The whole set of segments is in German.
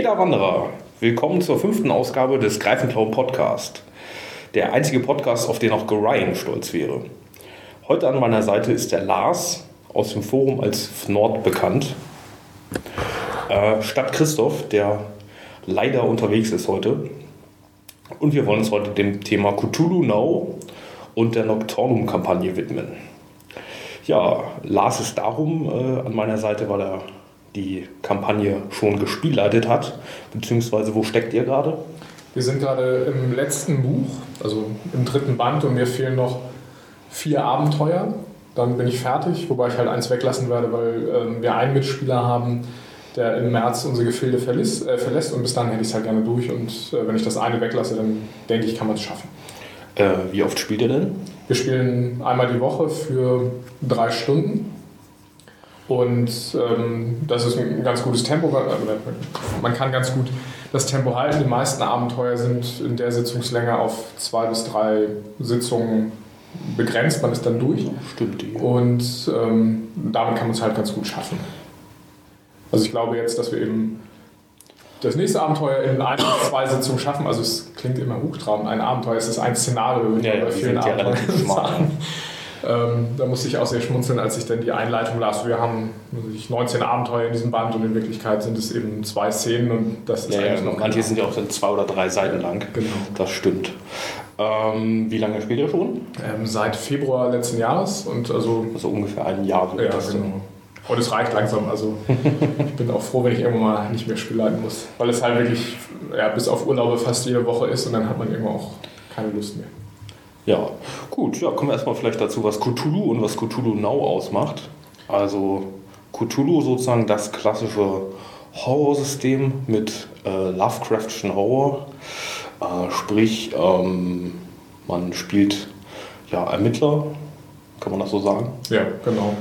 Ja, Wanderer, willkommen zur 5. Ausgabe des Greifenklauen Podcast. Der einzige Podcast, auf den auch Ryan stolz wäre. Heute an meiner Seite ist der Lars, aus dem Forum als Fnord bekannt. Statt Christoph, der leider unterwegs ist heute. Und wir wollen uns heute dem Thema Cthulhu Now und der Nocturnum-Kampagne widmen. Ja, Lars ist darum an meiner Seite, weil er die Kampagne schon gespielleitet hat. Beziehungsweise, wo steckt ihr gerade? Wir sind gerade im letzten Buch, also im 3. Band, und mir fehlen noch 4 Abenteuer. Dann bin ich fertig, wobei ich halt eins weglassen werde, weil wir einen Mitspieler haben, der im März unsere Gefilde verlässt, und bis dann hätte ich es halt gerne durch, und wenn ich das eine weglasse, dann denke ich, kann man es schaffen. Wie oft spielt ihr denn? Wir spielen einmal die Woche für 3 Stunden, und das ist ein ganz gutes Tempo. Man kann ganz gut das Tempo halten. Die meisten Abenteuer sind in der Sitzungslänge auf 2 bis 3 Sitzungen begrenzt, man ist dann durch. Stimmt. Ja. Und damit kann man es halt ganz gut schaffen. Also ich glaube jetzt, dass wir eben das nächste Abenteuer in 1 bis 2 Sitzungen schaffen. Also es klingt immer hochtrabend. Ein Abenteuer ist ein Szenario. Ja, bei vielen Abenteuern sagen. Da musste ich auch sehr schmunzeln, als ich dann die Einleitung las. Wir haben 19 Abenteuer in diesem Band, und in Wirklichkeit sind es eben 2 Szenen, und das ist eigentlich noch... Manche sind ja auch 2 oder 3 Seiten lang. Genau. Das stimmt. Wie lange spielt ihr schon? Seit Februar letzten Jahres, und also ungefähr ein Jahr. Ja, genau. Und es reicht langsam. Also ich bin auch froh, wenn ich irgendwann mal nicht mehr spielleiten muss. Weil es halt wirklich bis auf Urlaube fast jede Woche ist, und dann hat man irgendwann auch keine Lust mehr. Ja, gut. Ja, kommen wir erstmal vielleicht dazu, was Cthulhu und was Cthulhu Now ausmacht. Also Cthulhu sozusagen das klassische Horrorsystem mit Lovecraftschen Horror. Sprich, man spielt Ermittler, kann man das so sagen? Ja, genau.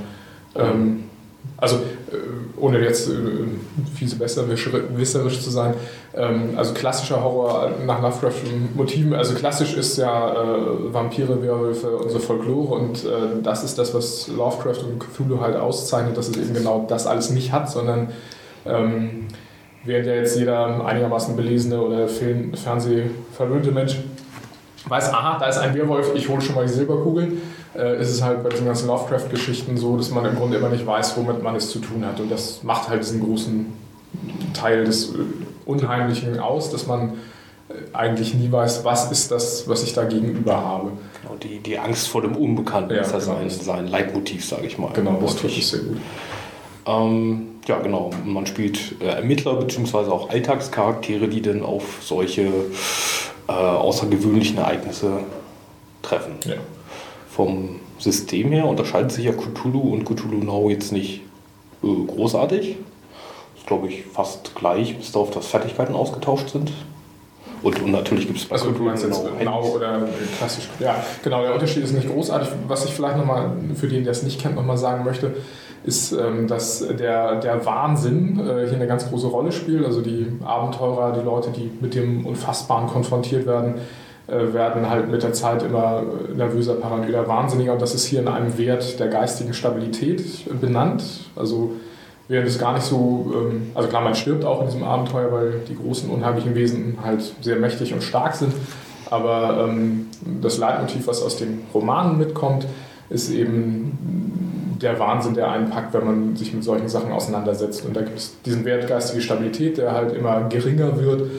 Ohne jetzt viel besserwisserisch zu sein, also klassischer Horror nach Lovecraft'schen Motiven, also klassisch ist ja Vampire, Werwölfe, unsere Folklore, und das ist das, was Lovecraft und Cthulhu halt auszeichnet, dass es eben genau das alles nicht hat, sondern während ja jetzt jeder einigermaßen belesene oder Fernsehverwöhnte Mensch weiß, aha, da ist ein Werwolf, ich hole schon mal die Silberkugeln, ist es halt bei diesen ganzen Lovecraft-Geschichten so, dass man im Grunde immer nicht weiß, womit man es zu tun hat. Und das macht halt diesen großen Teil des Unheimlichen aus, dass man eigentlich nie weiß, was ist das, was ich da gegenüber habe. Genau, die Angst vor dem Unbekannten ist ja genau. sein Leitmotiv, sage ich mal. Genau, das trifft es sehr gut. Genau. Man spielt Ermittler bzw. auch Alltagscharaktere, die dann auf solche außergewöhnlichen Ereignisse treffen. Ja. Vom System her unterscheidet sich ja Cthulhu und Cthulhu Now jetzt nicht großartig. Das ist, glaube ich, fast gleich, bis darauf, dass Fertigkeiten ausgetauscht sind. Und natürlich gibt es bei Cthulhu Now oder klassisch. Ja, genau, der Unterschied ist nicht großartig. Was ich vielleicht nochmal, für den, der es nicht kennt, nochmal sagen möchte, ist, dass der Wahnsinn hier eine ganz große Rolle spielt. Also die Abenteurer, die Leute, die mit dem Unfassbaren konfrontiert werden, werden halt mit der Zeit immer nervöser, paranoider, wahnsinniger, und das ist hier in einem Wert der geistigen Stabilität benannt. Also während es gar nicht so, also klar, man stirbt auch in diesem Abenteuer, weil die großen unheimlichen Wesen halt sehr mächtig und stark sind, aber das Leitmotiv, was aus den Romanen mitkommt, ist eben der Wahnsinn, der einen packt, wenn man sich mit solchen Sachen auseinandersetzt, und da gibt es diesen Wert geistige Stabilität, der halt immer geringer wird.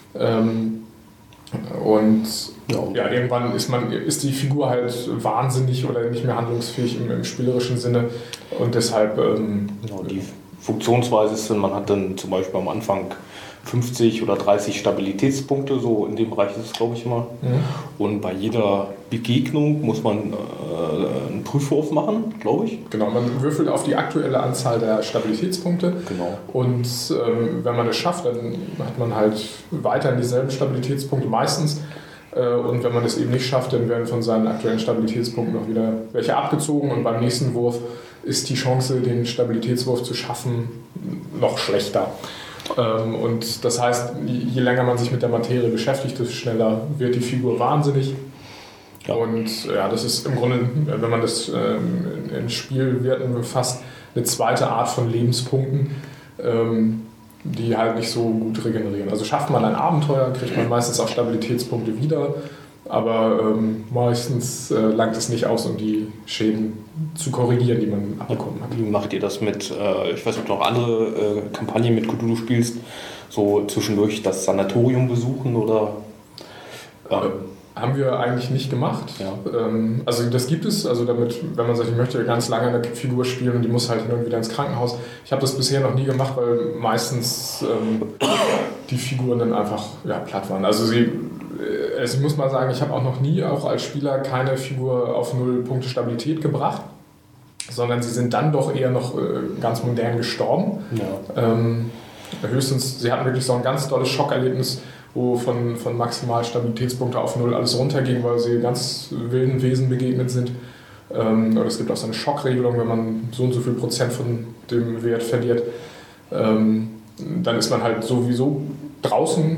Und irgendwann ist die Figur halt wahnsinnig oder nicht mehr handlungsfähig im spielerischen Sinne, und deshalb... die Funktionsweise ist, man hat dann zum Beispiel am Anfang 50 oder 30 Stabilitätspunkte, so in dem Bereich ist es, glaube ich, immer. Mhm. Und bei jeder Begegnung muss man einen Prüfwurf machen, glaube ich. Genau, man würfelt auf die aktuelle Anzahl der Stabilitätspunkte. Genau. Und wenn man es schafft, dann hat man halt weiterhin dieselben Stabilitätspunkte meistens. Und wenn man es eben nicht schafft, dann werden von seinen aktuellen Stabilitätspunkten noch wieder welche abgezogen, und beim nächsten Wurf ist die Chance, den Stabilitätswurf zu schaffen, noch schlechter. Und das heißt, je länger man sich mit der Materie beschäftigt, desto schneller wird die Figur wahnsinnig. Ja. Und das ist im Grunde, wenn man das in Spielwerten befasst, eine zweite Art von Lebenspunkten, die halt nicht so gut regenerieren. Also schafft man ein Abenteuer, kriegt man meistens auch Stabilitätspunkte wieder, aber meistens langt es nicht aus, um die Schäden zu korrigieren, die man abbekommen hat. Wie macht ihr das mit, ich weiß nicht, ob du noch andere Kampagnen mit Cthulhu spielst, so zwischendurch das Sanatorium besuchen oder? Haben wir eigentlich nicht gemacht. Ja. Also das gibt es, also damit, wenn man sagt, ich möchte ganz lange eine Figur spielen und die muss halt hin und wieder ins Krankenhaus. Ich habe das bisher noch nie gemacht, weil meistens die Figuren dann einfach platt waren. Also ich muss mal sagen, ich habe auch noch nie, auch als Spieler, keine Figur auf 0 Punkte Stabilität gebracht, sondern sie sind dann doch eher noch ganz modern gestorben. Ja. Höchstens, sie hatten wirklich so ein ganz tolles Schockerlebnis, wo von maximal Stabilitätspunkte auf 0 alles runterging, weil sie ganz wilden Wesen begegnet sind. Oder es gibt auch so eine Schockregelung, wenn man so und so viel Prozent von dem Wert verliert. Dann ist man halt sowieso draußen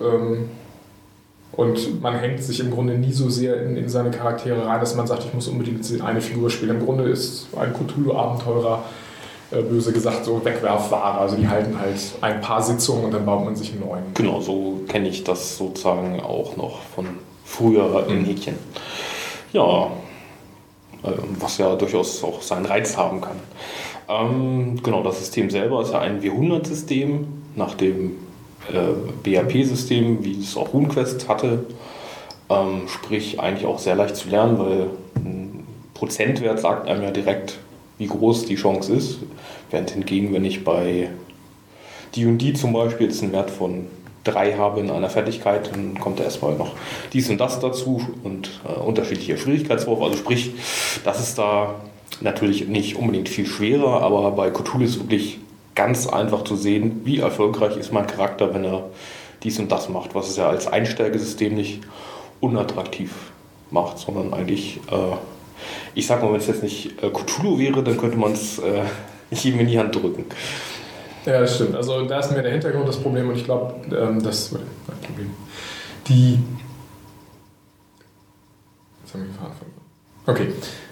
und man hängt sich im Grunde nie so sehr in seine Charaktere rein, dass man sagt, ich muss unbedingt eine Figur spielen. Im Grunde ist ein Cthulhu-Abenteurer böse gesagt, so Wegwerfware. Also die halten halt ein paar Sitzungen und dann baut man sich einen neuen. Genau, so kenne ich das sozusagen auch noch von früher in Häkchen. Ja, was ja durchaus auch seinen Reiz haben kann. Genau, das System selber ist ja ein W100-System, nach dem BAP-System, wie es auch RuneQuest hatte. Sprich, eigentlich auch sehr leicht zu lernen, weil ein Prozentwert sagt einem ja direkt, wie groß die Chance ist. Während hingegen, wenn ich bei D&D zum Beispiel jetzt einen Wert von 3 habe in einer Fertigkeit, dann kommt da erstmal noch dies und das dazu und unterschiedlicher Schwierigkeitswurf. Also sprich, das ist da natürlich nicht unbedingt viel schwerer, aber bei Cthulhu ist wirklich ganz einfach zu sehen, wie erfolgreich ist mein Charakter, wenn er dies und das macht, was es ja als Einsteigesystem nicht unattraktiv macht, sondern eigentlich ich sag mal, wenn es jetzt nicht Cthulhu wäre, dann könnte man es jedem in die Hand drücken. Ja, das stimmt. Also da ist mir der Hintergrund das Problem und ich glaube, das Problem. Jetzt haben wir gefahren. Okay.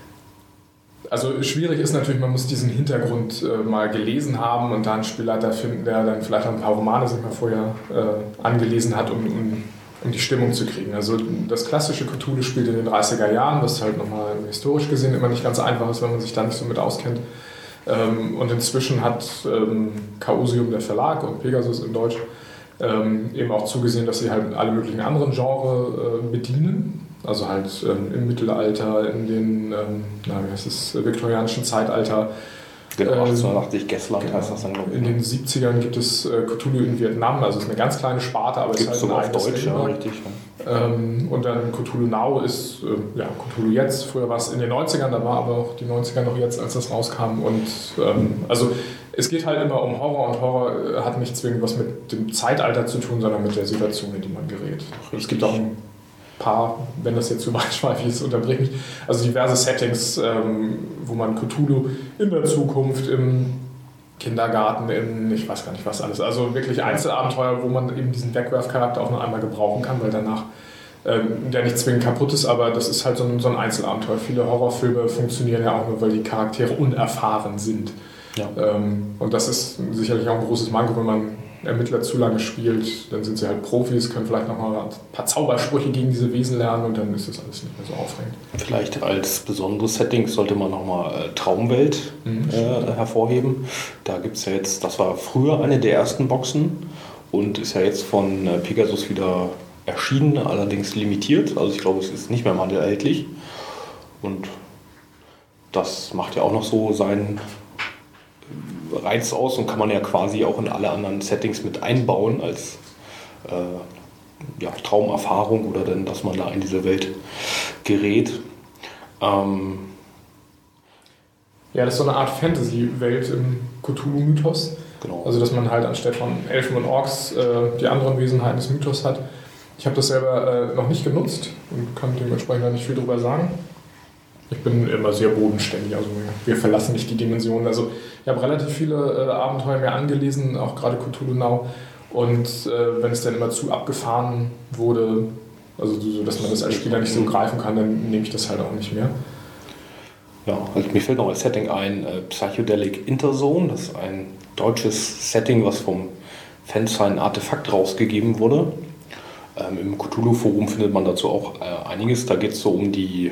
Also schwierig ist natürlich, man muss diesen Hintergrund mal gelesen haben und da einen Spielleiter finden, der dann vielleicht ein paar Romane sich mal vorher angelesen hat, um die Stimmung zu kriegen. Also das klassische Cthulhu spielt in den 30er Jahren, was halt nochmal historisch gesehen immer nicht ganz einfach ist, wenn man sich da nicht so mit auskennt. Und inzwischen hat Chaosium, der Verlag, und Pegasus in Deutsch eben auch zugesehen, dass sie halt alle möglichen anderen Genres bedienen. Also halt im Mittelalter, in den viktorianischen Zeitalter. Genau, 1880 Gessland heißt das dann, glaube ich. In den 70ern gibt es Cthulhu in Vietnam, also es ist eine ganz kleine Sparte, aber es ist halt ein eigenes Deutsch, ja, richtig. Und dann Cthulhu Now ist Cthulhu jetzt. Früher war es in den 90ern, da war aber auch die 90er noch jetzt, als das rauskam. Und also es geht halt immer um Horror und Horror hat nicht zwingend was mit dem Zeitalter zu tun, sondern mit der Situation, in die man gerät. Es gibt auch ein paar, wenn das jetzt zu weitschweifig ist, unterbrich mich, also diverse Settings, wo man Cthulhu in der Zukunft, im Kindergarten, ich weiß gar nicht was alles, also wirklich Einzelabenteuer, wo man eben diesen Wegwerfcharakter auch noch einmal gebrauchen kann, weil danach der nicht zwingend kaputt ist, aber das ist halt so ein Einzelabenteuer. Viele Horrorfilme funktionieren ja auch nur, weil die Charaktere unerfahren sind. Ja. Und das ist sicherlich auch ein großes Manko, wenn man Ermittler zu lange spielt, dann sind sie halt Profis, können vielleicht noch mal ein paar Zaubersprüche gegen diese Wesen lernen und dann ist das alles nicht mehr so aufregend. Vielleicht als besonderes Setting sollte man nochmal Traumwelt hervorheben. Da gibt es ja jetzt, das war früher eine der ersten Boxen und ist ja jetzt von Pegasus wieder erschienen, allerdings limitiert. Also ich glaube, es ist nicht mehr im Handel erhältlich. Und das macht ja auch noch so seinen Reiz aus und kann man ja quasi auch in alle anderen Settings mit einbauen als Traumerfahrung oder dann, dass man da in diese Welt gerät. Ja, das ist so eine Art Fantasy-Welt im Cthulhu-Mythos. Genau. Also dass man halt anstatt von Elfen und Orks die anderen Wesenheiten des Mythos hat. Ich habe das selber noch nicht genutzt und kann dementsprechend da nicht viel drüber sagen. Ich bin immer sehr bodenständig, also wir verlassen nicht die Dimensionen. Also ich habe relativ viele Abenteuer mir angelesen, auch gerade Cthulhu Now. Und wenn es dann immer zu abgefahren wurde, also so, dass man das als Spieler nicht so greifen kann, dann nehme ich das halt auch nicht mehr. Ja, also mir fällt noch als Setting ein Psychedelic Interzone. Das ist ein deutsches Setting, was vom Fans ein Artefakt rausgegeben wurde. Im Cthulhu-Forum findet man dazu auch einiges. Da geht es so um die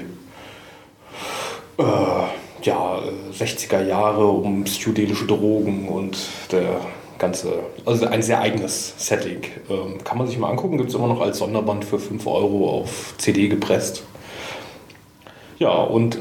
60er Jahre, um psychedelische Drogen und der ganze, also ein sehr eigenes Setting. Kann man sich mal angucken, gibt es immer noch als Sonderband für 5 Euro auf CD gepresst. Ja, und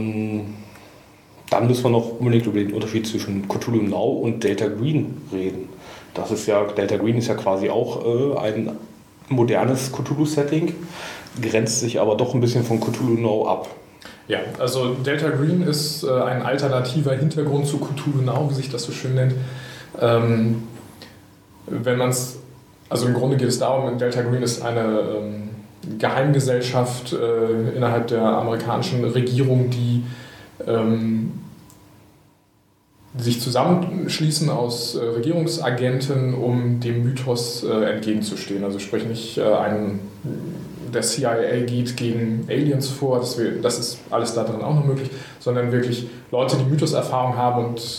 dann müssen wir noch unbedingt über den Unterschied zwischen Cthulhu Now und Delta Green reden. Delta Green ist ja quasi auch ein modernes Cthulhu-Setting, grenzt sich aber doch ein bisschen von Cthulhu Now ab. Ja, also Delta Green ist ein alternativer Hintergrund zu Cthulhu Now, wie sich das so schön nennt. Also im Grunde geht es darum, Delta Green ist eine Geheimgesellschaft innerhalb der amerikanischen Regierung, die sich zusammenschließen aus Regierungsagenten, um dem Mythos entgegenzustehen. Also sprich nicht der CIA geht gegen Aliens vor, das ist alles da drin auch noch möglich, sondern wirklich Leute, die Mythoserfahrung haben und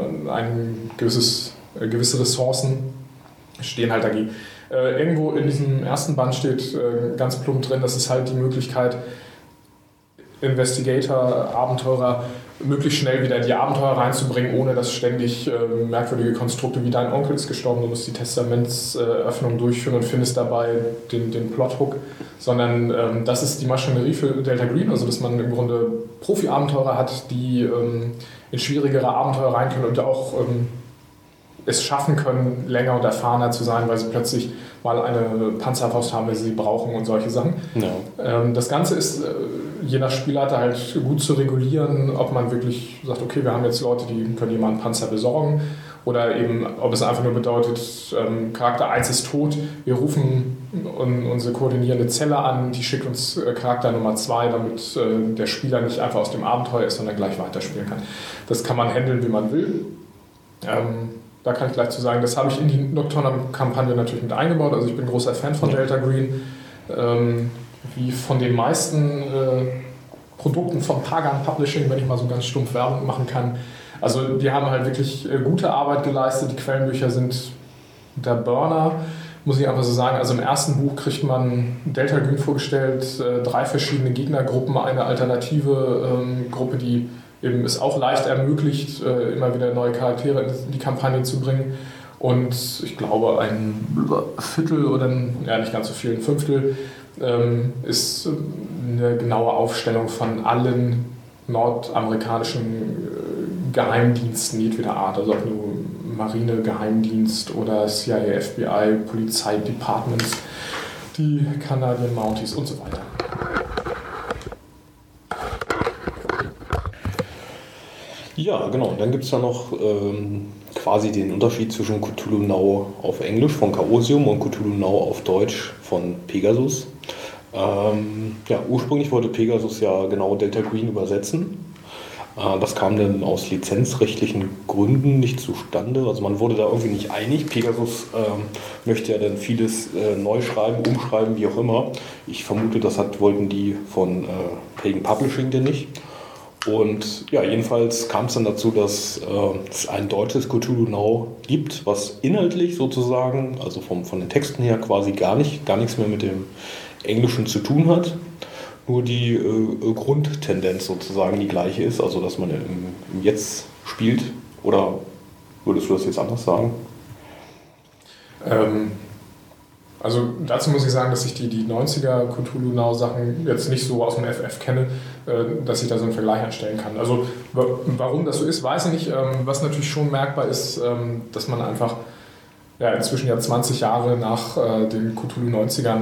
gewisse Ressourcen stehen halt dagegen. Irgendwo in diesem ersten Band steht ganz plump drin, das ist halt die Möglichkeit, Investigator, Abenteurer möglichst schnell wieder in die Abenteuer reinzubringen, ohne dass ständig merkwürdige Konstrukte wie dein Onkel ist gestorben, du musst die Testamentsöffnung durchführen und findest dabei den Plothook, sondern das ist die Maschinerie für Delta Green, also dass man im Grunde Profi-Abenteurer hat, die in schwierigere Abenteuer rein können und auch es schaffen können, länger und erfahrener zu sein, weil sie plötzlich mal eine Panzerfaust haben, wenn sie brauchen und solche Sachen. Ja. Das Ganze ist je nach Spielleiter halt gut zu regulieren, ob man wirklich sagt, okay, wir haben jetzt Leute, die können jemanden einen Panzer besorgen, oder eben, ob es einfach nur bedeutet, Charakter 1 ist tot, wir rufen unsere koordinierende Zelle an, die schickt uns Charakter Nummer 2, damit der Spieler nicht einfach aus dem Abenteuer ist, sondern gleich weiterspielen kann. Das kann man handeln, wie man will. Da kann ich gleich zu sagen, das habe ich in die Nocturna-Kampagne natürlich mit eingebaut. Also ich bin großer Fan von Delta Green. Wie von den meisten Produkten von Pagan Publishing, wenn ich mal so ganz stumpf Werbung machen kann. Also die haben halt wirklich gute Arbeit geleistet. Die Quellenbücher sind der Burner, muss ich einfach so sagen. Also im ersten Buch kriegt man Delta Green vorgestellt, 3 verschiedene Gegnergruppen, eine alternative Gruppe, die eben es auch leicht ermöglicht, immer wieder neue Charaktere in die Kampagne zu bringen. Und ich glaube, ein Viertel oder nicht ganz so viel, ein Fünftel ist eine genaue Aufstellung von allen nordamerikanischen Geheimdiensten jedweder Art. Also ob nur Marine, Geheimdienst oder CIA, FBI, Polizei, Departments, die Canadian Mounties und so weiter. Ja, genau. Und dann gibt es ja noch quasi den Unterschied zwischen Cthulhu Now auf Englisch von Chaosium und Cthulhu Now auf Deutsch von Pegasus. Ursprünglich wollte Pegasus ja genau Delta Green übersetzen. Das kam dann aus lizenzrechtlichen Gründen nicht zustande. Also man wurde da irgendwie nicht einig. Pegasus möchte ja dann vieles neu schreiben, umschreiben, wie auch immer. Ich vermute, das wollten die von Pagan Publishing denn nicht. Und ja, jedenfalls kam es dann dazu, dass es ein deutsches Cthulhu Now gibt, was inhaltlich sozusagen, also von den Texten her quasi gar nichts mehr mit dem Englischen zu tun hat. Nur die Grundtendenz sozusagen die gleiche ist, also dass man im Jetzt spielt. Oder würdest du das jetzt anders sagen? Also dazu muss ich sagen, dass ich die 90er Cthulhu Now Sachen jetzt nicht so aus dem FF kenne, dass ich da so einen Vergleich anstellen kann. Also warum das so ist, weiß ich nicht. Was natürlich schon merkbar ist, dass man einfach inzwischen 20 Jahre nach den Cthulhu 90ern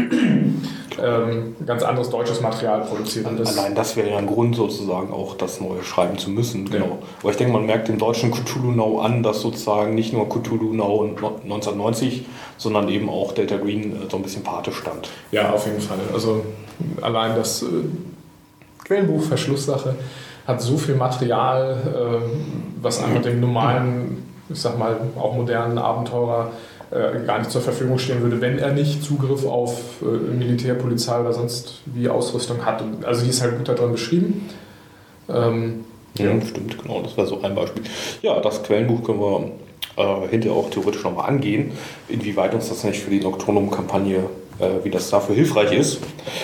ganz anderes deutsches Material produziert. Allein das wäre ja ein Grund sozusagen auch, das neu schreiben zu müssen. Genau. Ja. Aber ich denke, man merkt dem deutschen Cthulhu Now an, dass sozusagen nicht nur Cthulhu Now 1990, sondern eben auch Delta Green so ein bisschen Pate stand. Ja, auf jeden Fall. Also allein das Quellenbuch Verschlusssache hat so viel Material, was einfach dem normalen, ich sag mal, auch modernen Abenteurer gar nicht zur Verfügung stehen würde, wenn er nicht Zugriff auf Militär, Polizei oder sonst wie Ausrüstung hat. Also die ist halt gut daran beschrieben. Ja, stimmt, genau, das war so ein Beispiel. Ja, das Quellenbuch können wir hinterher auch theoretisch nochmal angehen, inwieweit uns das nicht für die Nocturnum-Kampagne, wie das dafür hilfreich ist.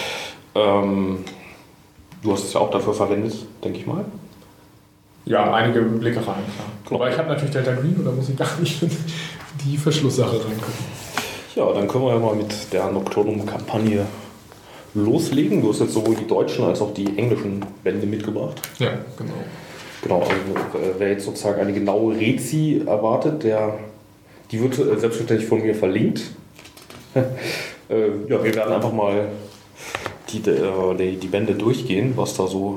Du hast es ja auch dafür verwendet, denke ich mal. Ja, einige Blicke rein, klar. Wobei ich habe natürlich Delta Green und da muss ich gar nicht in die Verschlusssache reingucken. Ja, dann können wir ja mal mit der Nocturnum-Kampagne loslegen. Du hast jetzt sowohl die deutschen als auch die englischen Bände mitgebracht. Ja, genau. Genau, also wer jetzt sozusagen eine genaue Rezi erwartet, die wird selbstverständlich von mir verlinkt. Ja, wir werden einfach mal die Bände durchgehen, was da so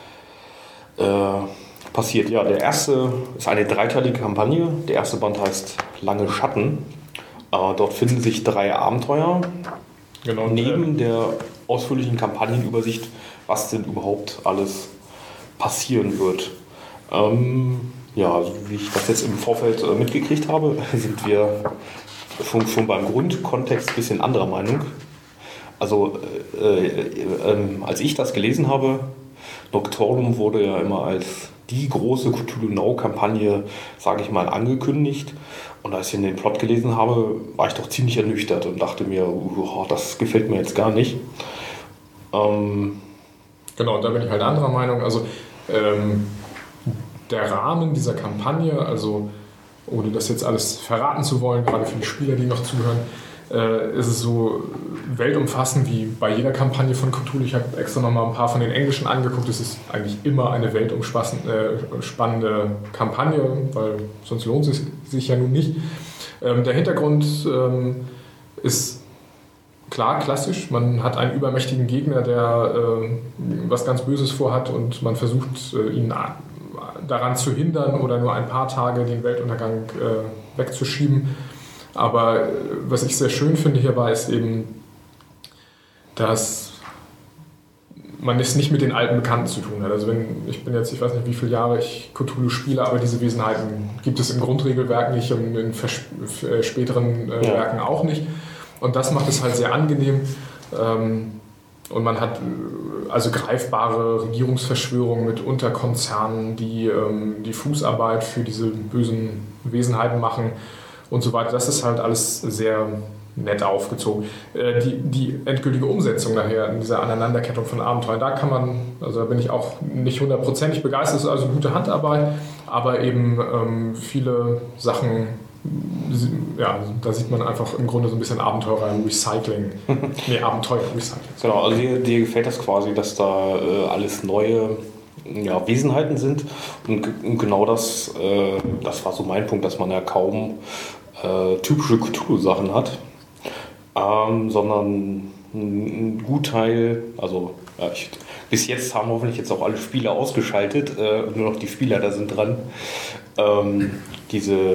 passiert. Ja, der erste ist eine dreiteilige Kampagne. Der erste Band heißt Lange Schatten. Dort finden sich 3 Abenteuer. Genau, neben der ausführlichen Kampagnenübersicht, was denn überhaupt alles passieren wird. Ja, also wie ich das jetzt im Vorfeld mitgekriegt habe, sind wir schon beim Grundkontext ein bisschen anderer Meinung. Also als ich das gelesen habe, Nocturnum wurde ja immer als die große Cthulhu Now-Kampagne, sage ich mal, angekündigt. Und als ich den Plot gelesen habe, war ich doch ziemlich ernüchtert und dachte mir, das gefällt mir jetzt gar nicht. Genau, und da bin ich halt anderer Meinung. Also der Rahmen dieser Kampagne, also ohne das jetzt alles verraten zu wollen, gerade für die Spieler, die noch zuhören, ist es so weltumfassend wie bei jeder Kampagne von Cthulhu. Ich habe extra nochmal ein paar von den englischen angeguckt. Es ist eigentlich immer eine weltumspannende Kampagne, weil sonst lohnt es sich ja nun nicht. Der Hintergrund ist klar klassisch. Man hat einen übermächtigen Gegner, der was ganz Böses vorhat und man versucht, ihn daran zu hindern oder nur ein paar Tage den Weltuntergang wegzuschieben. Aber was ich sehr schön finde hierbei ist eben, dass man es nicht mit den alten Bekannten zu tun hat. Also ich weiß nicht, wie viele Jahre ich Cthulhu spiele, aber diese Wesenheiten gibt es im Grundregelwerk nicht und in späteren Werken auch nicht. Und das macht es halt sehr angenehm. Und man hat also greifbare Regierungsverschwörungen mit Unterkonzernen, die die Fußarbeit für diese bösen Wesenheiten machen und so weiter. Das ist halt alles sehr nett aufgezogen. Die endgültige Umsetzung nachher in dieser Aneinanderkettung von Abenteuern, da bin ich auch nicht 100% begeistert, das ist also gute Handarbeit, aber eben viele Sachen, ja, da sieht man einfach im Grunde so ein bisschen Abenteuer-Recycling. Abenteuer-Recycling. Genau, also dir gefällt das quasi, dass da alles neue Wesenheiten sind und genau das war so mein Punkt, dass man ja kaum typische Cthulhu-Sachen hat, sondern ein Gutteil, also bis jetzt haben hoffentlich jetzt auch alle Spieler ausgeschaltet, nur noch die Spieler da sind dran. Diese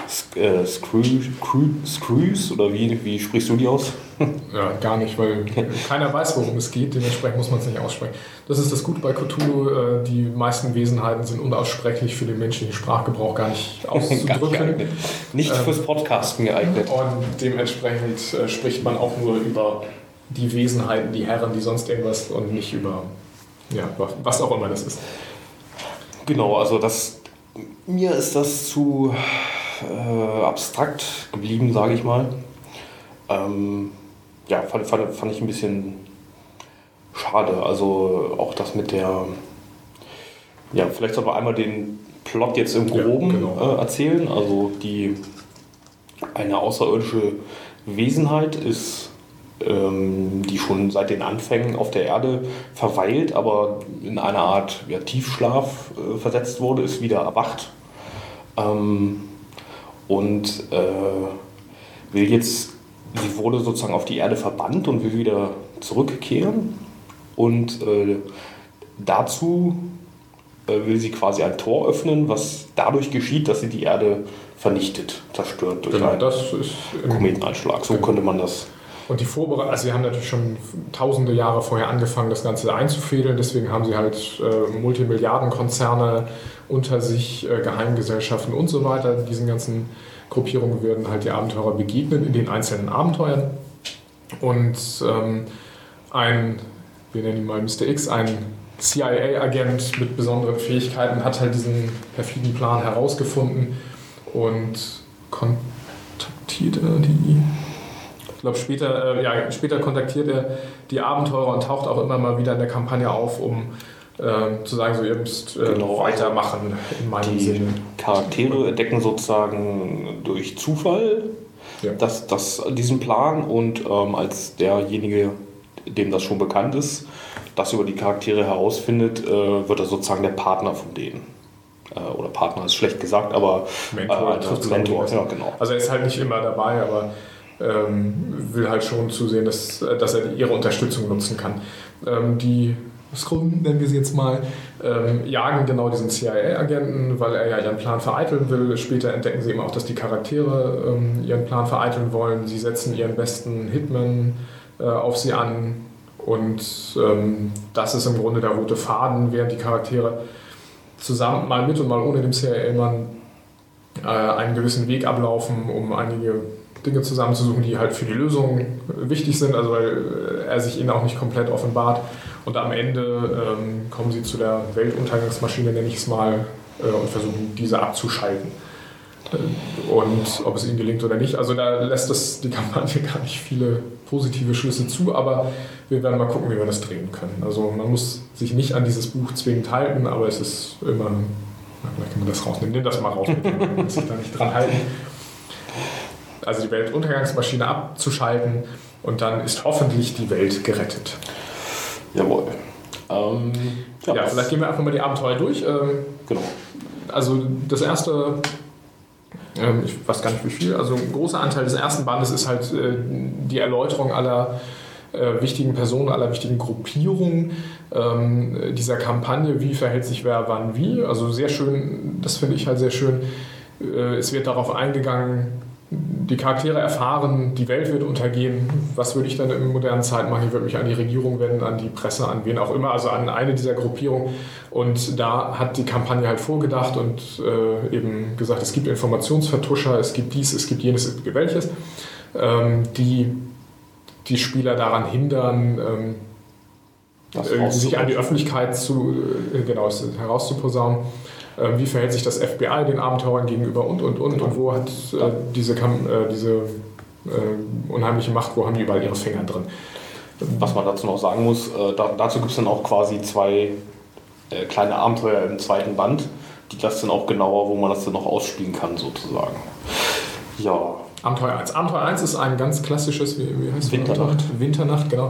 Screws, oder wie sprichst du die aus? Ja, gar nicht, weil keiner weiß, worum es geht, dementsprechend muss man es nicht aussprechen. Das ist das Gute bei Cthulhu, die meisten Wesenheiten sind unaussprechlich für den menschlichen Sprachgebrauch gar nicht auszudrücken. Nicht fürs Podcasten geeignet. Und dementsprechend spricht man auch nur über die Wesenheiten, die Herren, die sonst irgendwas und nicht über was auch immer das ist. Genau, also mir ist das zu abstrakt geblieben, sage ich mal. Fand ich ein bisschen schade. Also auch das mit der... Ja, vielleicht soll man einmal den Plot jetzt im Groben erzählen. Also eine außerirdische Wesenheit ist, die schon seit den Anfängen auf der Erde verweilt, aber in eine Art Tiefschlaf versetzt wurde, ist wieder erwacht. Sie wurde sozusagen auf die Erde verbannt und will wieder zurückkehren. Und dazu will sie quasi ein Tor öffnen, was dadurch geschieht, dass sie die Erde vernichtet, zerstört durch einen Kometeneinschlag. So könnte man das. Und die Vorbereitung, also wir haben natürlich schon tausende Jahre vorher angefangen, das Ganze einzufädeln. Deswegen haben sie halt Multimilliardenkonzerne unter sich, Geheimgesellschaften und so weiter. Diesen ganzen Gruppierungen werden halt die Abenteurer begegnen in den einzelnen Abenteuern. Und wir nennen ihn mal Mr. X, ein CIA-Agent mit besonderen Fähigkeiten, hat halt diesen perfiden Plan herausgefunden und kontaktiert er die... Ich glaube, später kontaktiert er die Abenteurer und taucht auch immer mal wieder in der Kampagne auf, um zu sagen, so ihr müsst weitermachen in meinem Sinne. Die Charaktere entdecken sozusagen durch Zufall diesen Plan und als derjenige, dem das schon bekannt ist, das über die Charaktere herausfindet, wird er sozusagen der Partner von denen. Oder Partner ist schlecht gesagt, aber Mentor. Ja, genau. Also er ist halt nicht immer dabei, aber will halt schon zusehen, dass er ihre Unterstützung nutzen kann. Die Scrum, nennen wir sie jetzt mal, jagen genau diesen CIA-Agenten, weil er ja ihren Plan vereiteln will. Später entdecken sie eben auch, dass die Charaktere ihren Plan vereiteln wollen. Sie setzen ihren besten Hitman auf sie an und das ist im Grunde der rote Faden, während die Charaktere zusammen, mal mit und mal ohne dem CIA-Mann, einen gewissen Weg ablaufen, um einige Dinge zusammenzusuchen, die halt für die Lösung wichtig sind, also weil er sich ihnen auch nicht komplett offenbart. Und am Ende kommen sie zu der Weltuntergangsmaschine, nenne ich es mal, und versuchen, diese abzuschalten. Und ob es ihnen gelingt oder nicht, also da lässt die Kampagne gar nicht viele positive Schlüsse zu, aber wir werden mal gucken, wie wir das drehen können. Also man muss sich nicht an dieses Buch zwingend halten, aber es ist immer, vielleicht kann man das rausnehmen, nimm das mal raus, man muss sich da nicht dran halten. Also die Weltuntergangsmaschine abzuschalten und dann ist hoffentlich die Welt gerettet. Jawohl. Vielleicht gehen wir einfach mal die Abenteuer durch. Genau. Also das erste, ich weiß gar nicht wie viel, also ein großer Anteil des ersten Bandes ist halt die Erläuterung aller wichtigen Personen, aller wichtigen Gruppierungen dieser Kampagne, wie verhält sich wer wann wie. Also sehr schön, das finde ich halt sehr schön. Es wird darauf eingegangen, die Charaktere erfahren, die Welt wird untergehen. Was würde ich dann in modernen Zeiten machen? Ich würde mich an die Regierung wenden, an die Presse, an wen auch immer, also an eine dieser Gruppierungen. Und da hat die Kampagne halt vorgedacht und eben gesagt, es gibt Informationsvertuscher, es gibt dies, es gibt jenes, es gibt welches, die Spieler daran hindern, sich an die Öffentlichkeit herauszuposaunen. Wie verhält sich das FBI den Abenteurern gegenüber und wo hat diese unheimliche Macht, wo haben die überall ihre Finger drin? Was man dazu noch sagen muss, dazu gibt es dann auch quasi 2 kleine Abenteuer im zweiten Band, die das dann auch genauer, wo man das dann noch ausspielen kann sozusagen. Ja. Abenteuer 1. Abenteuer 1 ist ein ganz klassisches, wie heißt es? Winternacht, genau.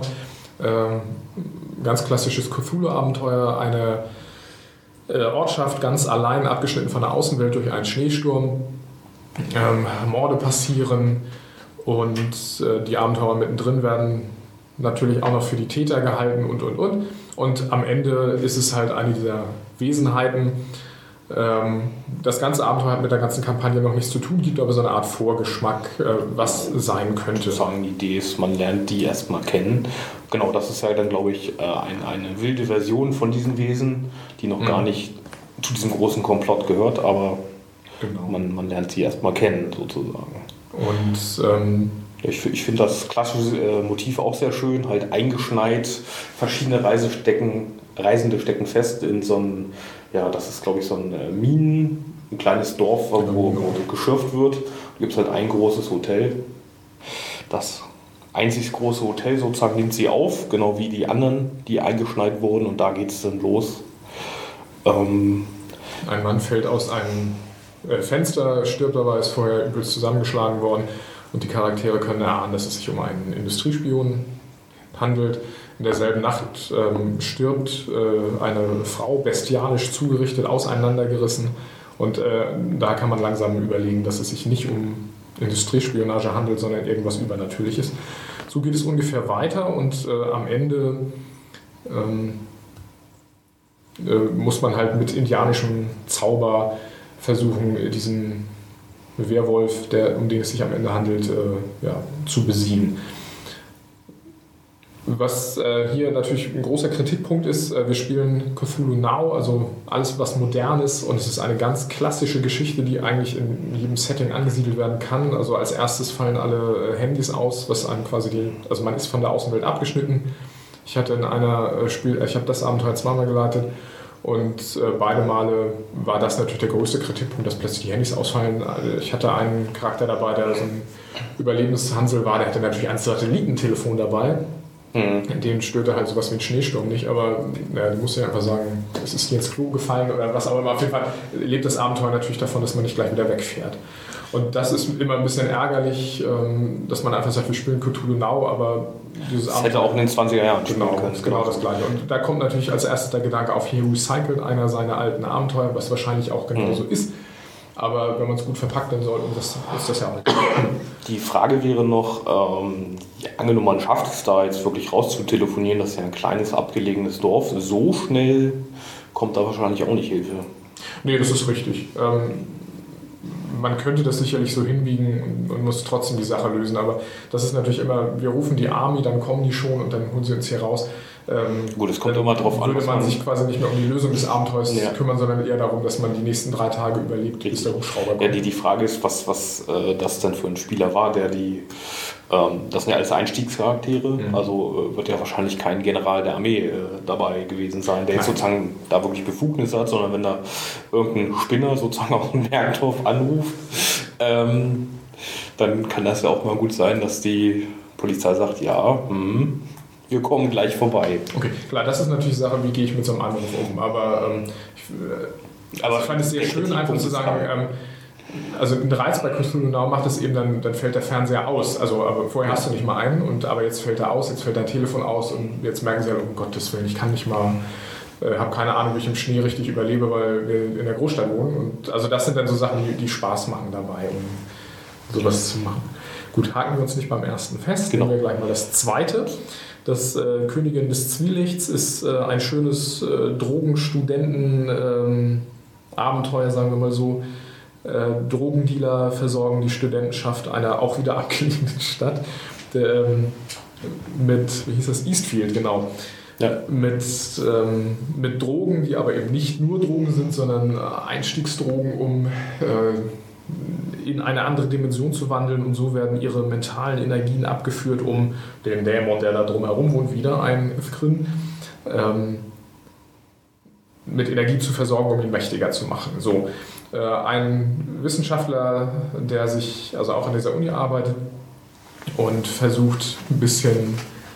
Ganz klassisches Cthulhu-Abenteuer, eine Ortschaft ganz allein, abgeschnitten von der Außenwelt durch einen Schneesturm. Morde passieren und die Abenteurer mittendrin werden natürlich auch noch für die Täter gehalten und. Und am Ende ist es halt eine dieser Wesenheiten. Das ganze Abenteuer hat mit der ganzen Kampagne noch nichts zu tun, gibt aber so eine Art Vorgeschmack, was sein könnte. Sozusagen die Idee ist, man lernt die erstmal kennen. Genau, das ist ja dann, glaube ich, eine wilde Version von diesen Wesen, die noch gar nicht zu diesem großen Komplott gehört, aber genau. man lernt sie erstmal kennen, sozusagen. Und ich finde das klassische Motiv auch sehr schön, halt eingeschneit, verschiedene Reisende stecken fest in so einem, das ist glaube ich so ein ein kleines Dorf, wo geschürft wird. Da gibt es halt ein großes Hotel. Das einzig große Hotel sozusagen nimmt sie auf, genau wie die anderen, die eingeschneit wurden, und da geht es dann los. Ein Mann fällt aus einem Fenster, stirbt aber, ist vorher übelst zusammengeschlagen worden. Und die Charaktere können erahnen, dass es sich um einen Industriespion handelt. In derselben Nacht stirbt eine Frau, bestialisch zugerichtet, auseinandergerissen. Und da kann man langsam überlegen, dass es sich nicht um Industriespionage handelt, sondern irgendwas Übernatürliches. So geht es ungefähr weiter und am Ende muss man halt mit indianischem Zauber versuchen, diesen Werwolf, um den es sich am Ende handelt, zu besiegen. Was hier natürlich ein großer Kritikpunkt ist, wir spielen Cthulhu Now, also alles was modern ist, und es ist eine ganz klassische Geschichte, die eigentlich in jedem Setting angesiedelt werden kann. Also als erstes fallen alle Handys aus, was einem quasi also man ist von der Außenwelt abgeschnitten. Ich hatte ich habe das Abenteuer zweimal geleitet Und beide Male war das natürlich der größte Kritikpunkt, dass plötzlich die Handys ausfallen. Ich hatte einen Charakter dabei, der so ein Überlebenshansel war, der hatte natürlich ein Satellitentelefon dabei. In denen störte halt sowas wie ein Schneesturm nicht, aber du musst ja einfach sagen, es ist dir ins Klo gefallen oder was auch immer. Auf jeden Fall lebt das Abenteuer natürlich davon, dass man nicht gleich wieder wegfährt. Und das ist immer ein bisschen ärgerlich, dass man einfach sagt, wir spielen Cthulhu Now, aber dieses das hätte auch in den 20er Jahren spielen können. Genau das Gleiche. Und da kommt natürlich als erstes der Gedanke auf, hier recycelt einer seiner alten Abenteuer, was wahrscheinlich auch genauso ist. Aber wenn man es gut verpackt, dann ist das ja auch. Die Frage wäre noch, angenommen, man schafft es da jetzt wirklich raus zu telefonieren, das ist ja ein kleines abgelegenes Dorf, so schnell kommt da wahrscheinlich auch nicht Hilfe. Nee, das ist richtig. Man könnte das sicherlich so hinbiegen und muss trotzdem die Sache lösen, aber das ist natürlich immer, wir rufen die Army, dann kommen die schon und dann holen sie uns hier raus. Gut, es kommt immer drauf an. Würde man sich quasi nicht mehr um die Lösung des Abenteuers kümmern, sondern eher darum, dass man die nächsten 3 Tage überlebt, bis der Hubschrauber kommt. Ja, die Frage ist, was das denn für ein Spieler war, der das sind ja alles Einstiegscharaktere, also wird ja wahrscheinlich kein General der Armee dabei gewesen sein, der jetzt sozusagen da wirklich Befugnis hat, sondern wenn da irgendein Spinner sozusagen auf dem Bergdorf anruft, dann kann das ja auch mal gut sein, dass die Polizei sagt, wir kommen gleich vorbei. Okay, klar, das ist natürlich Sache, wie gehe ich mit so einem Anruf um. Aber ich fand es sehr schön, einfach zu sagen, also ein Reiz bei Cthulhu Now macht es eben, dann fällt der Fernseher aus. Also, aber vorher hast du nicht mal einen, aber jetzt fällt er aus, jetzt fällt dein Telefon aus und jetzt merken sie halt, um Gottes Willen, ich kann nicht mal, habe keine Ahnung, wie ich im Schnee richtig überlebe, weil wir in der Großstadt wohnen. Und also das sind dann so Sachen, die Spaß machen dabei, um sowas zu machen. Gut, haken wir uns nicht beim ersten fest, nehmen wir gleich mal das zweite. Das Königin des Zwielichts ist ein schönes Drogenstudenten-Abenteuer, sagen wir mal so. Drogendealer versorgen die Studentenschaft einer auch wieder abgelegenen Stadt mit, wie hieß das, Eastfield, genau. Ja. Mit Drogen, die aber eben nicht nur Drogen sind, sondern Einstiegsdrogen, um in eine andere Dimension zu wandeln, und so werden ihre mentalen Energien abgeführt, um den Dämon, der da drumherum wohnt, wieder ein Frin, mit Energie zu versorgen, um ihn mächtiger zu machen. So, ein Wissenschaftler, der sich also auch an dieser Uni arbeitet und versucht ein bisschen,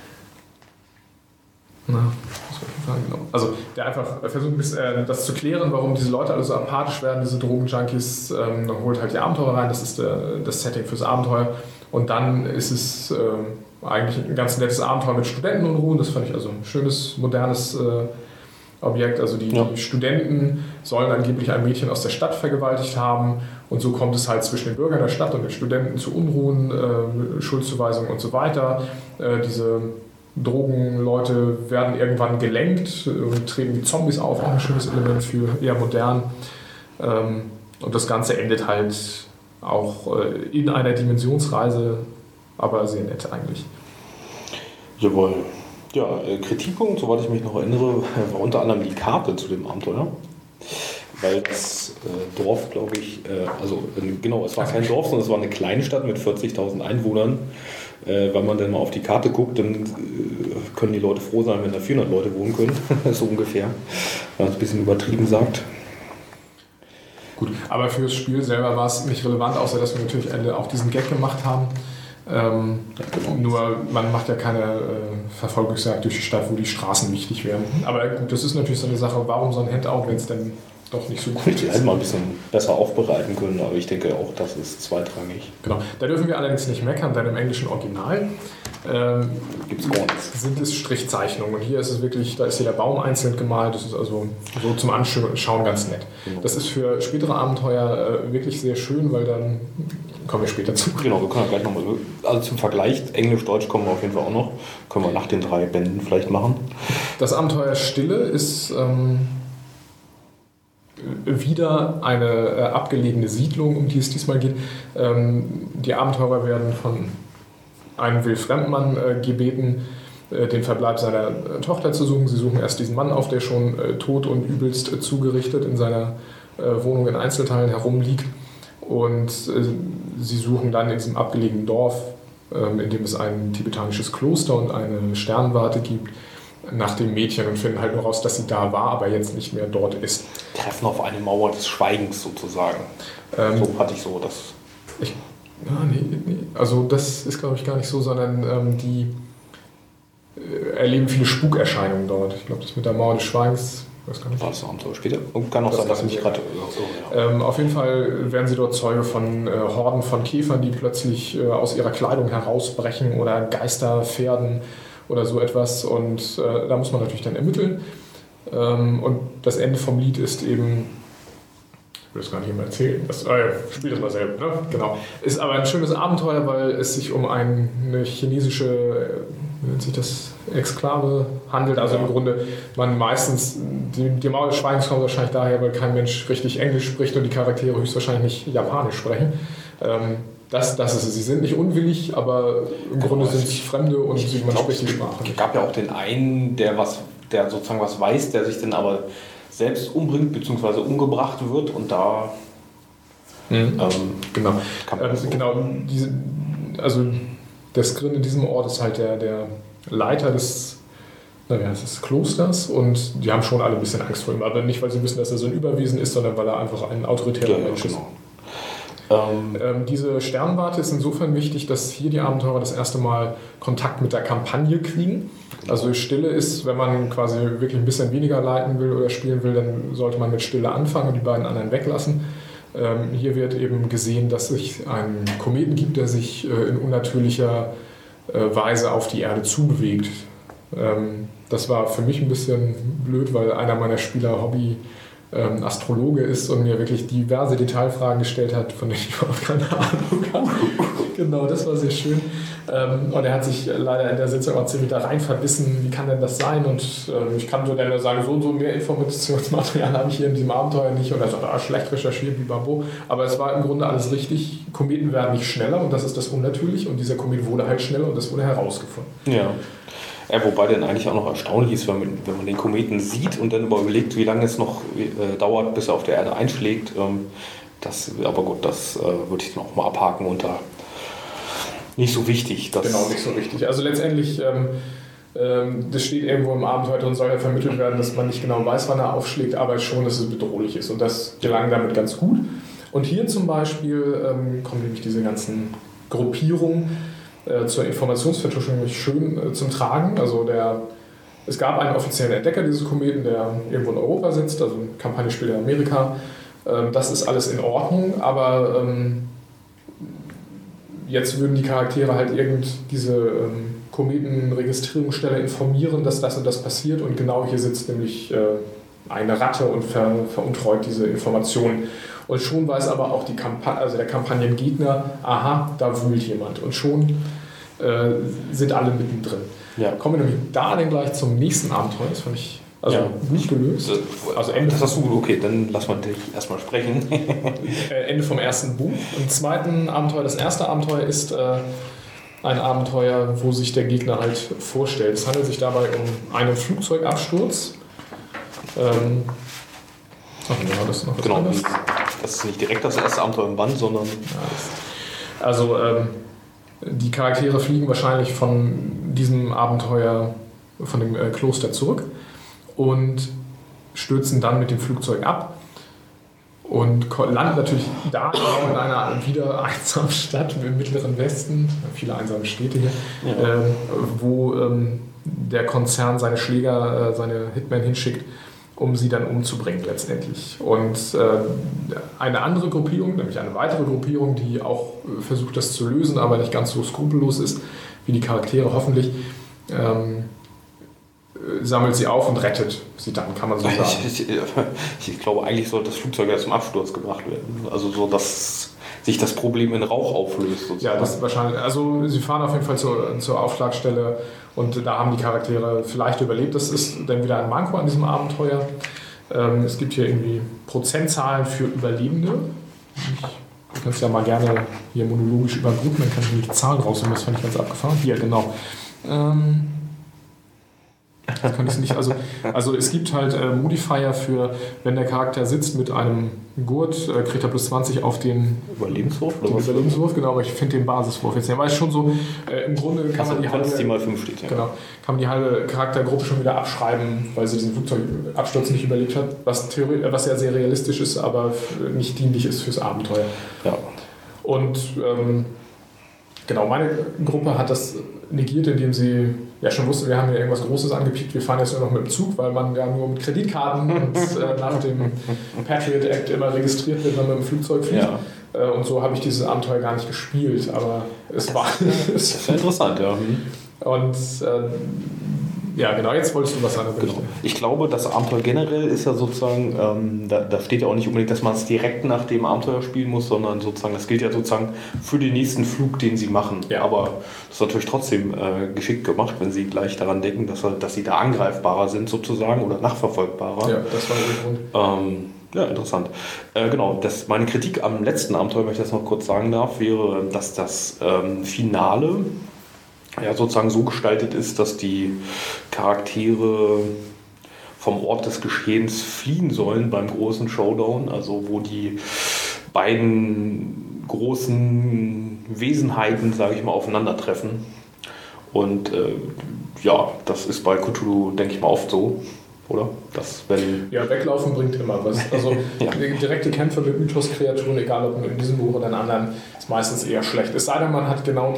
was soll ich sagen, genau. Also der einfach versucht ein bisschen das zu klären, warum diese Leute alle so apathisch werden, diese Drogenjunkies, dann holt halt die Abenteurer rein, das ist das Setting fürs Abenteuer, und dann ist es eigentlich ein ganz nettes Abenteuer mit Studentenunruhen, das fand ich also ein schönes, modernes Objekt, also die Studenten sollen angeblich ein Mädchen aus der Stadt vergewaltigt haben, und so kommt es halt zwischen den Bürgern der Stadt und den Studenten zu Unruhen, Schuldzuweisungen und so weiter. Diese Drogenleute werden irgendwann gelenkt und treten wie Zombies auf, auch ein schönes Element für eher modern. Und das Ganze endet halt auch in einer Dimensionsreise, aber sehr nett eigentlich. Jawohl. Ja, Kritikpunkt, soweit ich mich noch erinnere, war unter anderem die Karte zu dem Abenteuer. Weil das Dorf, glaube ich, es war kein Dorf, sondern es war eine kleine Stadt mit 40.000 Einwohnern. Wenn man dann mal auf die Karte guckt, dann können die Leute froh sein, wenn da 400 Leute wohnen können, so ungefähr, wenn man es ein bisschen übertrieben sagt. Gut, aber für das Spiel selber war es nicht relevant, außer dass wir natürlich auch diesen Gag gemacht haben. Nur man macht ja keine Verfolgungsjagd durch die Stadt, wo die Straßen wichtig werden. Aber gut, das ist natürlich so eine Sache, warum so ein Handout, wenn es denn doch nicht so gut ist. Die hätten mal ein bisschen besser aufbereiten können, aber ich denke auch, das ist zweitrangig. Genau, da dürfen wir allerdings nicht meckern, denn im englischen Original gibt's gar nichts. Sind es Strichzeichnungen. Und hier ist es wirklich, da ist jeder Baum einzeln gemalt, das ist also so zum Anschauen ganz nett. Genau. Das ist für spätere Abenteuer wirklich sehr schön, weil dann kommen wir später zu. Genau, wir können ja gleich nochmal, also zum Vergleich, Englisch-Deutsch kommen wir auf jeden Fall auch noch, können wir nach den 3 Bänden vielleicht machen. Das Abenteuer Stille ist wieder eine abgelegene Siedlung, um die es diesmal geht. Die Abenteurer werden von einem Wildfremdmann gebeten, den Verbleib seiner Tochter zu suchen. Sie suchen erst diesen Mann auf, der schon tot und übelst zugerichtet in seiner Wohnung in Einzelteilen herumliegt. Und sie suchen dann in diesem abgelegenen Dorf, in dem es ein tibetanisches Kloster und eine Sternwarte gibt, nach dem Mädchen und finden halt nur raus, dass sie da war, aber jetzt nicht mehr dort ist. Treffen auf eine Mauer des Schweigens sozusagen. So hatte ich so das. Nee. Also das ist, glaube ich, gar nicht so, sondern die erleben viele Spukerscheinungen dort. Ich glaube, das mit der Mauer des Schweigens, weiß gar nicht. War das noch so später? Und kann auch sein, dass ich gerade. Auf jeden Fall werden sie dort Zeuge von Horden von Käfern, die plötzlich aus ihrer Kleidung herausbrechen oder Geisterpferden oder so etwas. Und da muss man natürlich dann ermitteln. Und das Ende vom Lied ist eben. Ich will das gar nicht immer erzählen. Spiel das mal selber. Ne? Genau. Ist aber ein schönes Abenteuer, weil es sich um eine chinesische, wie nennt sich das, Exklave handelt. Also im Grunde, man meistens, die Mauer des Schweigens kommt wahrscheinlich daher, weil kein Mensch richtig Englisch spricht und die Charaktere höchstwahrscheinlich nicht Japanisch sprechen. Das ist es. Sie sind nicht unwillig, aber im Grunde sind es Fremde und man spricht die Sprache. Es gab ja auch den einen, der sozusagen was weiß, der sich dann aber selbst umbringt bzw. umgebracht wird und da genau. Also der Skrin in diesem Ort ist halt der Leiter des Klosters und die haben schon alle ein bisschen Angst vor ihm, aber nicht, weil sie wissen, dass er so ein Überwesen ist, sondern weil er einfach ein autoritärer Mensch ist. Diese Sternwarte ist insofern wichtig, dass hier die Abenteurer das erste Mal Kontakt mit der Kampagne kriegen. Also Stille ist, wenn man quasi wirklich ein bisschen weniger leiten will oder spielen will, dann sollte man mit Stille anfangen und die beiden anderen weglassen. Hier wird eben gesehen, dass es einen Kometen gibt, der sich in unnatürlicher Weise auf die Erde zubewegt. Das war für mich ein bisschen blöd, weil einer meiner Spieler Astrologe ist und mir wirklich diverse Detailfragen gestellt hat, von denen ich überhaupt keine Ahnung habe. Genau, das war sehr schön. Und er hat sich leider in der Sitzung auch ziemlich da rein verbissen, wie kann denn das sein? Und ich kann so dann nur sagen, so und so mehr Informationsmaterial habe ich hier in diesem Abenteuer nicht. Und er sagt, schlecht recherchiert wie Babo. Aber es war im Grunde alles richtig. Kometen werden nicht schneller und das ist das Unnatürliche. Und dieser Komet wurde halt schneller und das wurde herausgefunden. Ja. Wobei dann eigentlich auch noch erstaunlich ist, wenn man den Kometen sieht und dann überlegt, wie lange es noch dauert, bis er auf der Erde einschlägt. Aber gut, das würde ich dann auch mal abhaken unter nicht so wichtig. Genau, nicht so wichtig. Also letztendlich, das steht irgendwo im Abenteuer drin, soll ja vermittelt werden, dass man nicht genau weiß, wann er aufschlägt, aber schon, dass es bedrohlich ist. Und das gelang damit ganz gut. Und hier zum Beispiel kommen nämlich diese ganzen Gruppierungen zur Informationsvertuschung nämlich schön zum Tragen. Also es gab einen offiziellen Entdecker dieses Kometen, der irgendwo in Europa sitzt, also ein Kampagnenspiel in Amerika. Das ist alles in Ordnung, aber jetzt würden die Charaktere halt diese Kometenregistrierungsstelle informieren, dass das und das passiert und genau hier sitzt nämlich eine Ratte und veruntreut diese Informationen. Und schon weiß aber auch der Kampagnengegner, aha, da wühlt jemand. Und schon sind alle mittendrin. Ja. Kommen wir nämlich da dann gleich zum nächsten Abenteuer. Das fand ich gut gelöst. Also Ende. Das hast du gut, okay, dann lass mal dich erstmal sprechen. Ende vom ersten Buch. Im zweiten Abenteuer, das erste Abenteuer ist ein Abenteuer, wo sich der Gegner halt vorstellt. Es handelt sich dabei um einen Flugzeugabsturz. Das noch genau, das ist nicht direkt das erste Abenteuer im Band, sondern... die Charaktere fliegen wahrscheinlich von diesem Abenteuer, von dem Kloster zurück und stürzen dann mit dem Flugzeug ab und landen natürlich da in einer wieder einsamen Stadt im Mittleren Westen, viele einsame Städte hier, wo der Konzern seine Schläger, seine Hitmen hinschickt, um sie dann umzubringen letztendlich. Und eine andere Gruppierung, nämlich eine weitere Gruppierung, die auch versucht, das zu lösen, aber nicht ganz so skrupellos ist, wie die Charaktere hoffentlich, sammelt sie auf und rettet sie dann, kann man so sagen. Ich glaube, eigentlich sollte das Flugzeug ja zum Absturz gebracht werden. Also so, dass sich das Problem in Rauch auflöst. Sozusagen. Ja, das ist wahrscheinlich. Also sie fahren auf jeden Fall zur Aufschlagstelle und da haben die Charaktere vielleicht überlebt. Das ist dann wieder ein Manko an diesem Abenteuer. Es gibt hier irgendwie Prozentzahlen für Überlebende. Du kannst ja mal gerne hier monologisch überbrücken, dann kann ich mir die Zahlen rausnehmen. Das fand ich ganz abgefahren. Hier, genau. Das kann ich nicht. Also es gibt halt Modifier für, wenn der Charakter sitzt mit einem Gurt, kriegt er plus 20 auf den Überlebenswurf? Überlebenswurf, genau, aber ich finde den Basiswurf jetzt nicht. Aber es ist schon so, im Grunde kann man die mal 5 steht, ja. Genau, kann man die halbe Charaktergruppe schon wieder abschreiben, weil sie diesen Flugzeugabsturz nicht überlebt hat, was ja sehr realistisch ist, aber nicht dienlich ist fürs Abenteuer. Ja. Und genau, meine Gruppe hat das negiert, indem sie ja schon wusste, wir haben hier irgendwas Großes angepickt, wir fahren jetzt nur noch mit dem Zug, weil man ja nur mit Kreditkarten und nach dem Patriot Act immer registriert wird, wenn man mit dem Flugzeug fliegt. Ja. Und so habe ich dieses Abenteuer gar nicht gespielt, aber es war... Das ist ja interessant, ja. Und ja, genau, jetzt wolltest du was sagen. Genau. Ich glaube, das Abenteuer generell ist ja sozusagen, da steht ja auch nicht unbedingt, dass man es direkt nach dem Abenteuer spielen muss, sondern sozusagen, das gilt ja sozusagen für den nächsten Flug, den sie machen. Ja. Aber das ist natürlich trotzdem geschickt gemacht, wenn sie gleich daran denken, dass sie da angreifbarer sind sozusagen oder nachverfolgbarer. Ja, das war der Grund. Ja, interessant. Genau, meine Kritik am letzten Abenteuer, wenn ich das noch kurz sagen darf, wäre, dass das Finale ja sozusagen so gestaltet ist, dass die Charaktere vom Ort des Geschehens fliehen sollen beim großen Showdown, also wo die beiden großen Wesenheiten, sage ich mal, aufeinandertreffen. Und ja, das ist bei Cthulhu, denke ich mal, oft so, oder? Ja, weglaufen bringt immer was. Also ja. Direkte Kämpfe mit Mythos-Kreaturen, egal ob in diesem Buch oder in anderen, ist meistens eher schlecht. Es sei denn, man hat genau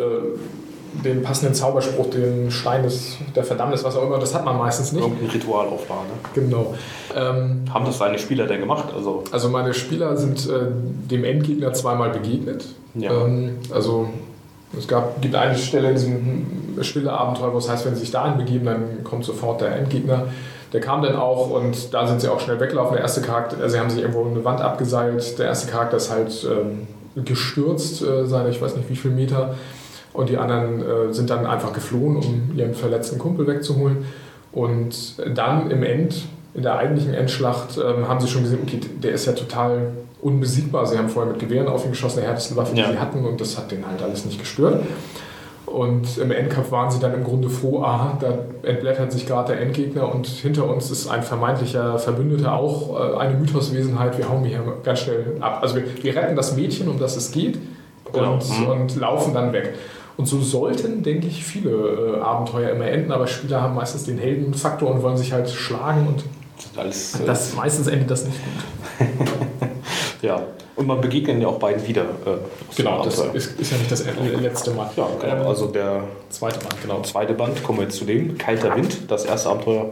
den passenden Zauberspruch, den Stein der Verdammnis, was auch immer, das hat man meistens nicht. Irgendein Ritual aufbauen. Ne? Genau. Haben das deine Spieler denn gemacht? Also meine Spieler sind dem Endgegner zweimal begegnet. Ja. Also es gibt eine Stelle in diesem Stille-Abenteuer, wo es heißt, wenn sie sich dahin begeben, dann kommt sofort der Endgegner. Der kam dann auch und da sind sie auch schnell weggelaufen. Der erste Charakter, also sie haben sich irgendwo eine Wand abgeseilt. Der erste Charakter ist halt gestürzt, seine ich weiß nicht wie viele Meter. Und die anderen sind dann einfach geflohen, um ihren verletzten Kumpel wegzuholen. Und dann in der eigentlichen Endschlacht, haben sie schon gesehen, okay, der ist ja total unbesiegbar. Sie haben vorher mit Gewehren auf ihn geschossen, der härteste Waffe, die sie hatten, und das hat den halt alles nicht gestört. Und im Endkampf waren sie dann im Grunde froh, da entblättert sich gerade der Endgegner und hinter uns ist ein vermeintlicher Verbündeter, auch eine Mythoswesenheit, wir hauen hier ganz schnell ab. Also wir retten das Mädchen, um das es geht, und laufen dann weg. Und so sollten, denke ich, viele Abenteuer immer enden, aber Spieler haben meistens den Heldenfaktor und wollen sich halt schlagen und meistens endet das nicht gut. Ja, und man begegnet ja auch beiden wieder. Genau, das ist ja nicht das letzte Mal. Ja, genau. Also der zweite Band, genau. Zweite Band, kommen wir jetzt zu dem. Kalter Wind, das erste Abenteuer,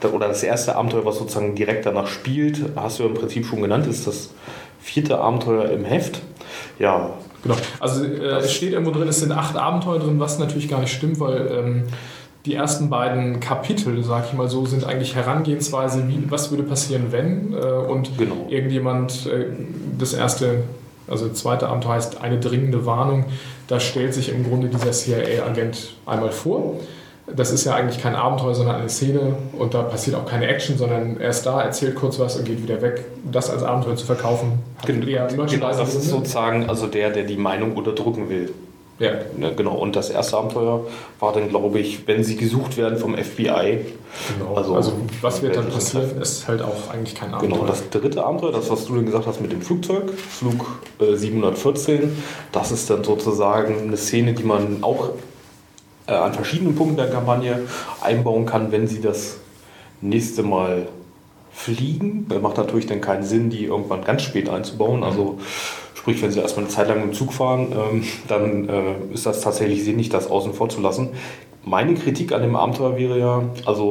was sozusagen direkt danach spielt, hast du im Prinzip schon genannt, ist das 4. Abenteuer im Heft. Ja. Genau, also es steht irgendwo drin, es sind 8 Abenteuer drin, was natürlich gar nicht stimmt, weil die ersten beiden Kapitel, sag ich mal so, sind eigentlich Herangehensweise, was würde passieren, wenn irgendjemand das zweite Abenteuer heißt eine dringende Warnung, da stellt sich im Grunde dieser CIA-Agent einmal vor. Das ist ja eigentlich kein Abenteuer, sondern eine Szene und da passiert auch keine Action, sondern er ist da, erzählt kurz was und geht wieder weg. Das als Abenteuer zu verkaufen, genau, das ist sozusagen also der die Meinung unterdrücken will. Ja. Ja, genau, und das erste Abenteuer war dann, glaube ich, wenn sie gesucht werden vom FBI. Genau, also was wird dann passieren, ist halt auch eigentlich kein Abenteuer. Genau, das 3. Abenteuer, das, was du dann gesagt hast mit dem Flugzeug, Flug 714, das ist dann sozusagen eine Szene, die man auch an verschiedenen Punkten der Kampagne einbauen kann, wenn sie das nächste Mal fliegen. Das macht natürlich dann keinen Sinn, die irgendwann ganz spät einzubauen. Also sprich, wenn sie erstmal eine Zeit lang im Zug fahren, dann ist das tatsächlich sinnig, das außen vor zu lassen. Meine Kritik an dem Abenteuer wäre ja,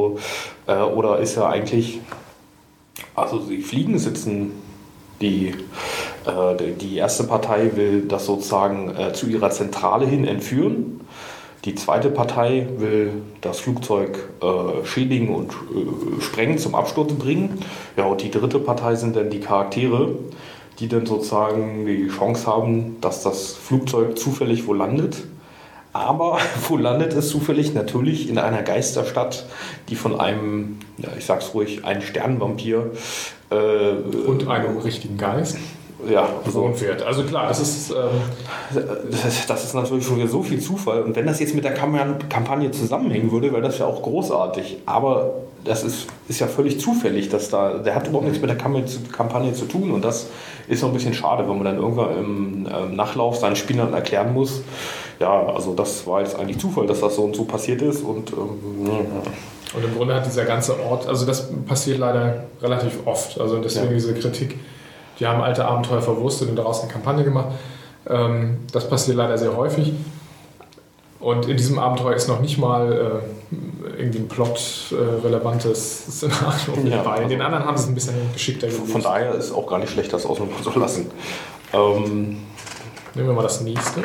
ist ja eigentlich, also sie fliegen, sitzen, die erste Partei will das sozusagen zu ihrer Zentrale hin entführen. Die zweite Partei will das Flugzeug schädigen und sprengen, zum Absturz bringen. Ja, und die dritte Partei sind dann die Charaktere, die dann sozusagen die Chance haben, dass das Flugzeug zufällig wo landet. Aber wo landet es zufällig? Natürlich in einer Geisterstadt, die von einem, ja, ich sag's ruhig, einen Sternenvampir und einem richtigen Geist. bewohnt wird. Also klar, das ist natürlich schon wieder so viel Zufall. Und wenn das jetzt mit der Kampagne zusammenhängen würde, wäre das ja auch großartig. Aber das ist ja völlig zufällig, der hat überhaupt nichts mit der Kampagne zu tun. Und das ist so ein bisschen schade, wenn man dann irgendwann im Nachlauf seinen Spielern erklären muss, ja, also das war jetzt eigentlich Zufall, dass das so und so passiert ist. Und im Grunde hat dieser ganze Ort, also das passiert leider relativ oft. Also deswegen diese Kritik, die haben alte Abenteuer verwurstet und daraus eine Kampagne gemacht. Das passiert leider sehr häufig. Und in diesem Abenteuer ist noch nicht mal irgendwie ein plot-relevantes Szenario dabei. In den anderen haben sie es ein bisschen geschickter gelöst. Von daher ist auch gar nicht schlecht, das außen vor zu lassen. Nehmen wir mal das nächste.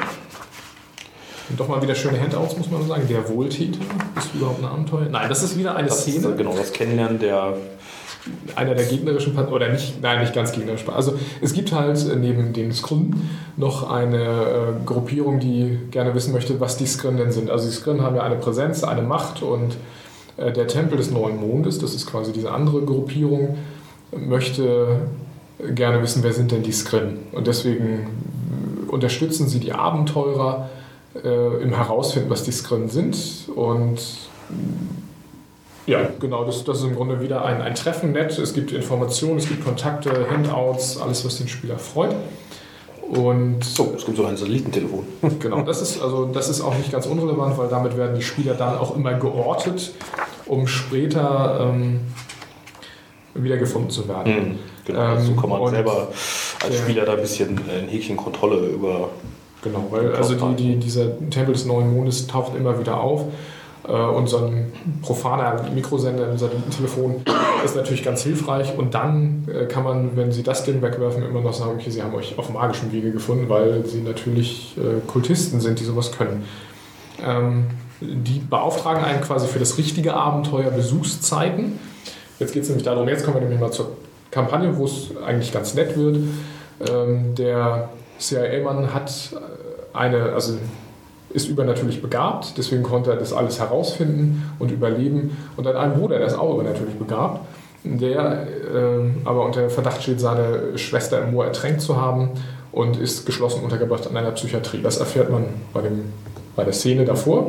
Und doch mal wieder schöne Handouts, muss man sagen. Der Wohltäter ist überhaupt ein Abenteuer. Nein, das ist wieder eine Szene. Genau, das Kennenlernen einer der gegnerischen oder nicht ganz gegnerischen. Also es gibt halt neben den Skryn noch eine Gruppierung, die gerne wissen möchte, was die Skryn denn sind. Also die Skryn haben ja eine Präsenz, eine Macht und der Tempel des Neuen Mondes, das ist quasi diese andere Gruppierung, möchte gerne wissen, wer sind denn die Skryn. Und deswegen unterstützen sie die Abenteurer im Herausfinden, was die Skryn sind. Und ja, genau, das ist im Grunde wieder ein Treffen nett. Es gibt Informationen, es gibt Kontakte, Handouts, alles, was den Spieler freut. Und es gibt so ein Satellitentelefon. Genau, das ist auch nicht ganz unrelevant, weil damit werden die Spieler dann auch immer geortet, um später wiedergefunden zu werden. Genau, so kann man selber als Spieler da ein bisschen ein Häkchen Kontrolle über. Genau, weil also dieser Tempel des Neuen Mondes taucht immer wieder auf. Und so ein profaner Mikrosender im Satellitentelefon ist natürlich ganz hilfreich. Und dann kann man, wenn Sie das Ding wegwerfen, immer noch sagen, okay, Sie haben euch auf magischem Wege gefunden, weil Sie natürlich Kultisten sind, die sowas können. Die beauftragen einen quasi für das richtige Abenteuer Besuchszeiten. Jetzt geht es nämlich darum, jetzt kommen wir nämlich mal zur Kampagne, wo es eigentlich ganz nett wird. Der CIA-Mann hat ist übernatürlich begabt, deswegen konnte er das alles herausfinden und überleben. Und dann einen Bruder, der ist auch übernatürlich begabt, der aber unter Verdacht steht, seine Schwester im Moor ertränkt zu haben und ist geschlossen untergebracht in einer Psychiatrie. Das erfährt man bei der Szene davor.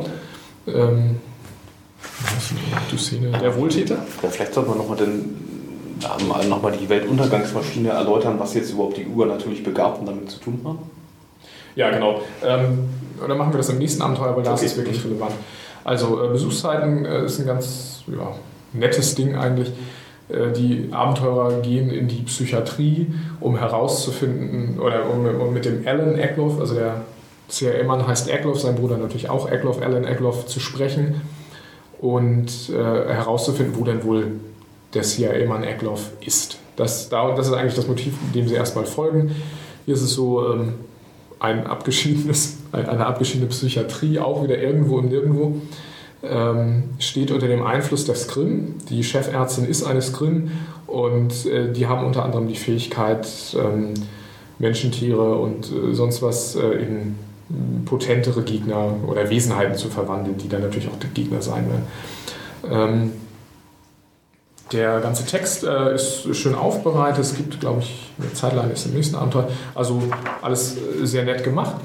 Die Szene der Wohltäter. Ja, vielleicht sollte man nochmal die Weltuntergangsmaschine erläutern, was jetzt überhaupt die übernatürlich Begabten damit zu tun haben. Ja, genau. Oder machen wir das im nächsten Abenteuer, weil da ist es wirklich relevant. Also Besuchszeiten ist ein ganz nettes Ding eigentlich. Die Abenteurer gehen in die Psychiatrie, um herauszufinden, oder um mit dem Alan Egloff, also der CIA-Mann heißt Egloff, sein Bruder natürlich auch Egloff, Alan Egloff, zu sprechen und herauszufinden, wo denn wohl der CIA-Mann Egloff ist. Das ist eigentlich das Motiv, dem sie erstmal folgen. Hier ist es so, eine abgeschiedene Psychiatrie, auch wieder irgendwo im Nirgendwo, steht unter dem Einfluss der Skryn. Die Chefärztin ist eine Skryn und die haben unter anderem die Fähigkeit, Menschentiere und sonst was in potentere Gegner oder Wesenheiten zu verwandeln, die dann natürlich auch die Gegner sein werden. Der ganze Text ist schön aufbereitet. Es gibt, glaube ich, eine Zeitline ist im nächsten Abenteuer. Also alles sehr nett gemacht.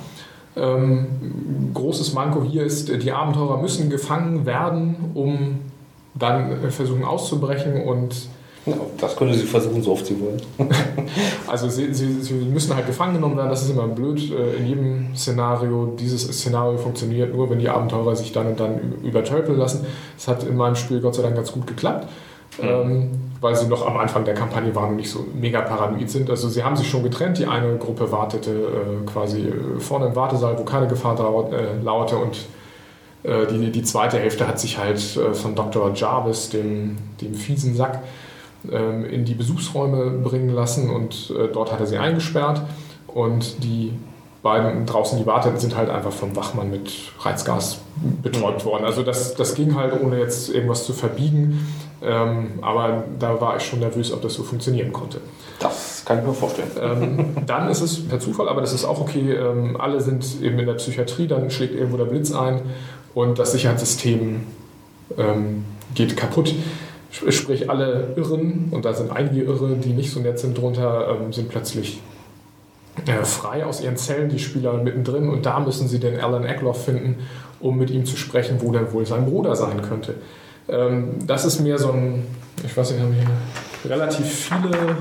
Großes Manko hier ist, die Abenteurer müssen gefangen werden, um dann versuchen auszubrechen. Und das können sie versuchen, so oft sie wollen. Also sie müssen halt gefangen genommen werden. Das ist immer blöd in jedem Szenario. Dieses Szenario funktioniert nur, wenn die Abenteurer sich dann und dann übertölpeln lassen. Das hat in meinem Spiel Gott sei Dank ganz gut geklappt. Weil sie noch am Anfang der Kampagne waren und nicht so mega paranoid sind. Also sie haben sich schon getrennt. Die eine Gruppe wartete quasi vorne im Wartesaal, wo keine Gefahr lauerte, und die zweite Hälfte hat sich halt von Dr. Jarvis, dem fiesen Sack, in die Besuchsräume bringen lassen, und dort hat er sie eingesperrt, und die beiden draußen, die warteten, sind halt einfach vom Wachmann mit Reizgas betäubt worden. Also das ging halt, ohne jetzt irgendwas zu verbiegen. Aber da war ich schon nervös, ob das so funktionieren konnte. Das kann ich mir vorstellen. Dann ist es per Zufall, aber das ist auch okay, alle sind eben in der Psychiatrie, dann schlägt irgendwo der Blitz ein und das Sicherheitssystem geht kaputt. Sprich, alle Irren, und da sind einige Irre, die nicht so nett sind drunter, sind plötzlich frei aus ihren Zellen, die Spieler mittendrin, und da müssen sie den Alan Egloff finden, um mit ihm zu sprechen, wo denn wohl sein Bruder sein könnte. Das ist mehr so ein, ich weiß nicht, haben hier relativ viele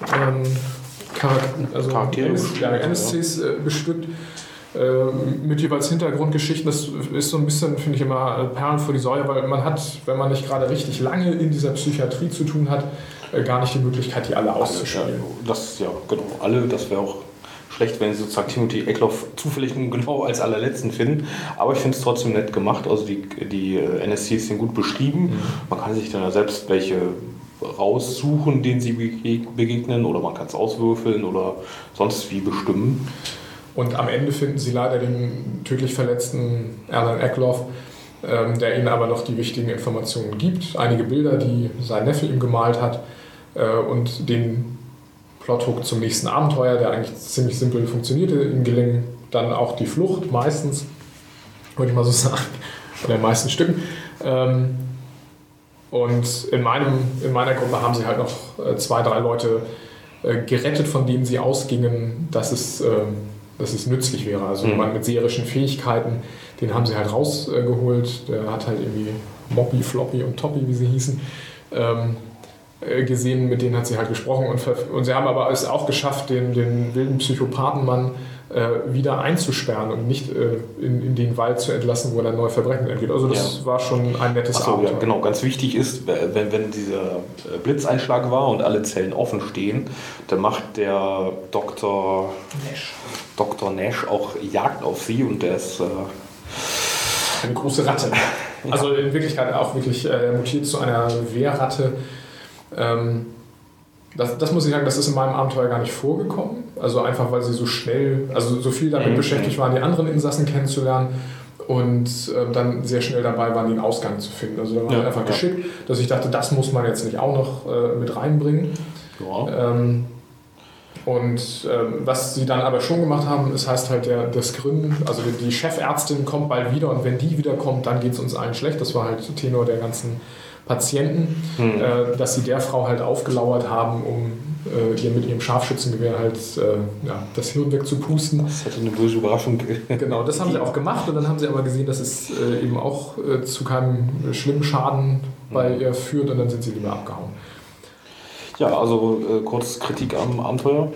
Charaktere NSCs bestückt, mit jeweils Hintergrundgeschichten. Das ist so ein bisschen, finde ich, immer Perlen vor die Säule, weil man hat, wenn man nicht gerade richtig lange in dieser Psychiatrie zu tun hat, gar nicht die Möglichkeit, die alle auszuspielen. Das, ja, genau, alle, das wäre auch schlecht, wenn sie sozusagen Timothy Egloff zufällig genau als allerletzten finden. Aber ich finde es trotzdem nett gemacht. Also die NSCs sind gut beschrieben. Man kann sich dann ja selbst welche raussuchen, denen sie begegnen, oder man kann es auswürfeln oder sonst wie bestimmen. Und am Ende finden sie leider den tödlich verletzten Alan Egloff, der ihnen aber noch die wichtigen Informationen gibt. Einige Bilder, die sein Neffe ihm gemalt hat, und den Plothook zum nächsten Abenteuer, der eigentlich ziemlich simpel funktionierte. Ihm gelingen dann auch die Flucht, meistens, würde ich mal so sagen, bei den meisten Stücken. Und in meiner Gruppe haben sie halt noch 2, 3 Leute gerettet, von denen sie ausgingen, dass es nützlich wäre. Also jemand mit seherischen Fähigkeiten, den haben sie halt rausgeholt. Der hat halt irgendwie Moppy, Floppy und Toppy, wie sie hießen, gesehen, mit denen hat sie halt gesprochen. Und sie haben aber es auch geschafft, den wilden Psychopathenmann wieder einzusperren und nicht in den Wald zu entlassen, wo er dann neue Verbrechen entgeht. Also das war schon ein nettes Abenteuer. Ja, genau. Ganz wichtig ist, wenn dieser Blitzeinschlag war und alle Zellen offen stehen, dann macht der Dr. Nash auch Jagd auf sie, und der ist eine große Ratte. Also in Wirklichkeit auch wirklich mutiert zu einer Wehrratte. Das muss ich sagen, das ist in meinem Abenteuer gar nicht vorgekommen. Also einfach, weil sie so schnell, also so viel damit beschäftigt waren, die anderen Insassen kennenzulernen, und dann sehr schnell dabei waren, den Ausgang zu finden. Also da war einfach geschickt, dass ich dachte, das muss man jetzt nicht auch noch mit reinbringen. Ja. Was sie dann aber schon gemacht haben, es heißt halt, der Skrin, also die Chefärztin kommt bald wieder, und wenn die wiederkommt, dann geht es uns allen schlecht. Das war halt Tenor der ganzen Patienten, dass sie der Frau halt aufgelauert haben, um ihr mit ihrem Scharfschützengewehr halt das Hirn wegzupusten. Das hätte eine böse Überraschung. Genau, das haben sie auch gemacht, und dann haben sie aber gesehen, dass es eben auch zu keinem schlimmen Schaden bei ihr führt, und dann sind sie lieber abgehauen. Ja, also kurz Kritik am Abenteuer.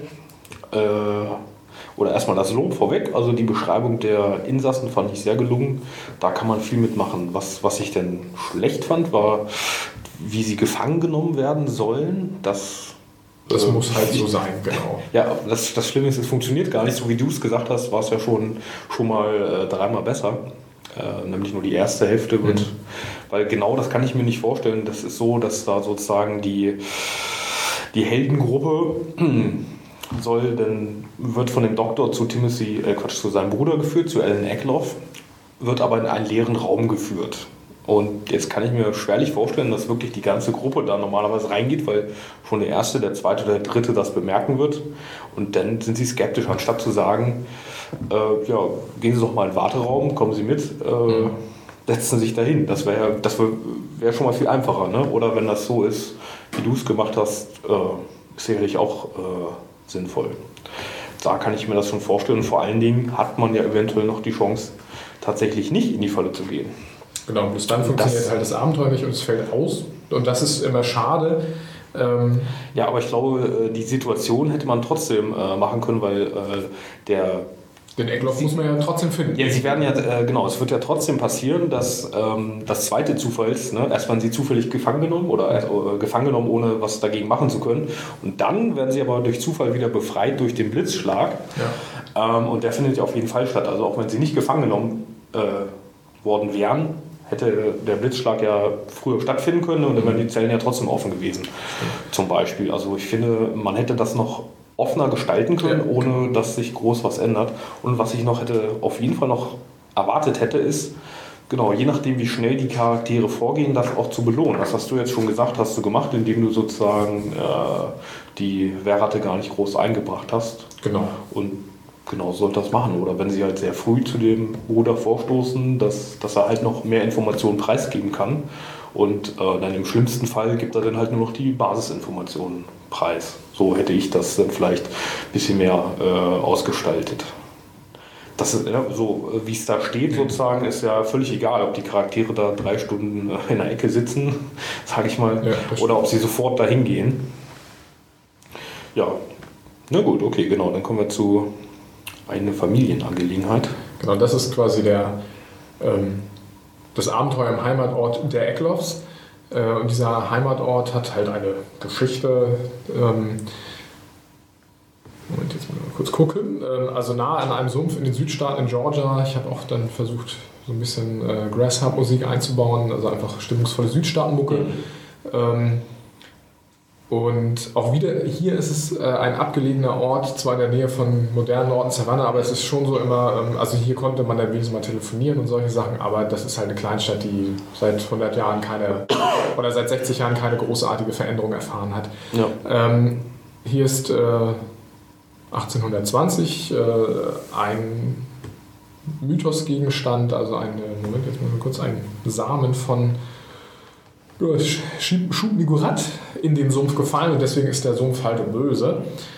Oder erstmal das Lob vorweg. Also die Beschreibung der Insassen fand ich sehr gelungen. Da kann man viel mitmachen. Was ich denn schlecht fand, war, wie sie gefangen genommen werden sollen. Das muss halt so sein, genau. Ja, das Schlimme ist, es funktioniert gar nicht. So wie du es gesagt hast, war es ja schon mal 3-mal besser. Nämlich nur die erste Hälfte wird. Weil genau das kann ich mir nicht vorstellen. Das ist so, dass da sozusagen die Heldengruppe wird von dem Doktor zu seinem Bruder geführt, zu Alan Egloff, wird aber in einen leeren Raum geführt. Und jetzt kann ich mir schwerlich vorstellen, dass wirklich die ganze Gruppe da normalerweise reingeht, weil schon der Erste, der Zweite oder der Dritte das bemerken wird. Und dann sind sie skeptisch, anstatt zu sagen, gehen Sie doch mal in den Warteraum, kommen Sie mit, setzen Sie sich dahin. Das wäre schon mal viel einfacher. Ne? Oder wenn das so ist, wie du es gemacht hast, ist sicherlich auch sinnvoll. Da kann ich mir das schon vorstellen. Und vor allen Dingen hat man ja eventuell noch die Chance, tatsächlich nicht in die Falle zu gehen. Genau, bis dann funktioniert halt das Abenteuer nicht, und es fällt aus. Und das ist immer schade. Ja, aber ich glaube, die Situation hätte man trotzdem machen können, weil den Egloff muss man ja trotzdem finden. Ja, sie werden ja, es wird ja trotzdem passieren, dass das zweite Zufall ist, erst werden sie zufällig gefangen genommen ohne was dagegen machen zu können. Und dann werden sie aber durch Zufall wieder befreit durch den Blitzschlag. Ja. Und der findet ja auf jeden Fall statt. Also auch wenn sie nicht gefangen genommen worden wären, hätte der Blitzschlag ja früher stattfinden können, und dann wären die Zellen ja trotzdem offen gewesen. Zum Beispiel. Also ich finde, man hätte das noch offener gestalten können, ohne dass sich groß was ändert. Und was ich auf jeden Fall noch erwartet hätte, ist, genau, je nachdem, wie schnell die Charaktere vorgehen, das auch zu belohnen. Das hast du jetzt schon gesagt, hast du gemacht, indem du sozusagen die Wehrratte gar nicht groß eingebracht hast. Genau. Und genau sollte das machen. Oder wenn sie halt sehr früh zu dem Bruder vorstoßen, dass er halt noch mehr Informationen preisgeben kann. und dann im schlimmsten Fall gibt er dann halt nur noch die Basisinformationen preis. So hätte ich das dann vielleicht ein bisschen mehr ausgestaltet. Das ist, ja, so wie es da steht sozusagen, ist ja völlig egal, ob die Charaktere da 3 Stunden in der Ecke sitzen, sage ich mal, oder ob sie sofort dahin gehen. Ja, na gut, okay, genau, dann kommen wir zu einer Familienangelegenheit. Genau, das ist quasi das Abenteuer im Heimatort der Eklofs. Und dieser Heimatort hat halt eine Geschichte. Moment, jetzt mal kurz gucken. Also nah an einem Sumpf in den Südstaaten in Georgia. Ich habe auch dann versucht, so ein bisschen Grasshopper-Musik einzubauen, also einfach stimmungsvolle Südstaatenmucke. Und auch wieder, hier ist es ein abgelegener Ort, zwar in der Nähe von modernen Orten Savannah, aber es ist schon so immer, also hier konnte man dann wenigstens mal telefonieren und solche Sachen, aber das ist halt eine Kleinstadt, die seit 100 Jahren oder seit 60 Jahren keine großartige Veränderung erfahren hat. Ja. Hier ist 1820 ein Mythosgegenstand, also ein Samen von Shub-Niggurath in den Sumpf gefallen und deswegen ist der Sumpf halt böse.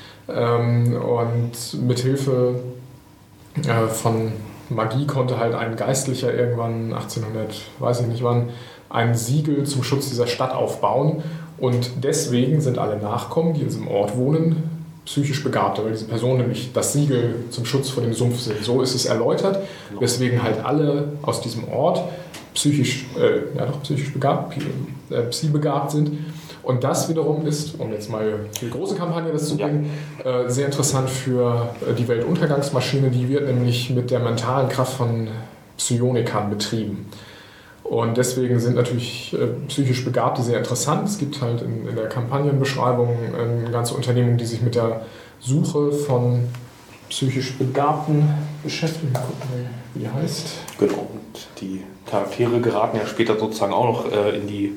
Und mit Hilfe von Magie konnte halt ein Geistlicher irgendwann 1800, weiß ich nicht wann, ein Siegel zum Schutz dieser Stadt aufbauen und deswegen sind alle Nachkommen, die in diesem Ort wohnen, psychisch Begabte, weil diese Personen nämlich das Siegel zum Schutz vor dem Sumpf sind. So ist es erläutert, weswegen halt alle aus diesem Ort psychisch begabt, begabt sind. Und das wiederum ist, um jetzt mal die große Kampagne das zu bringen, sehr interessant für die Weltuntergangsmaschine. Die wird nämlich mit der mentalen Kraft von Psionikern betrieben. Und deswegen sind natürlich psychisch Begabte sehr interessant. Es gibt halt in der Kampagnenbeschreibung eine ganze Unternehmung, die sich mit der Suche von psychisch Begabten beschäftigen. Gucken, wie die heißt. Genau, und die Charaktere geraten ja später sozusagen auch noch in die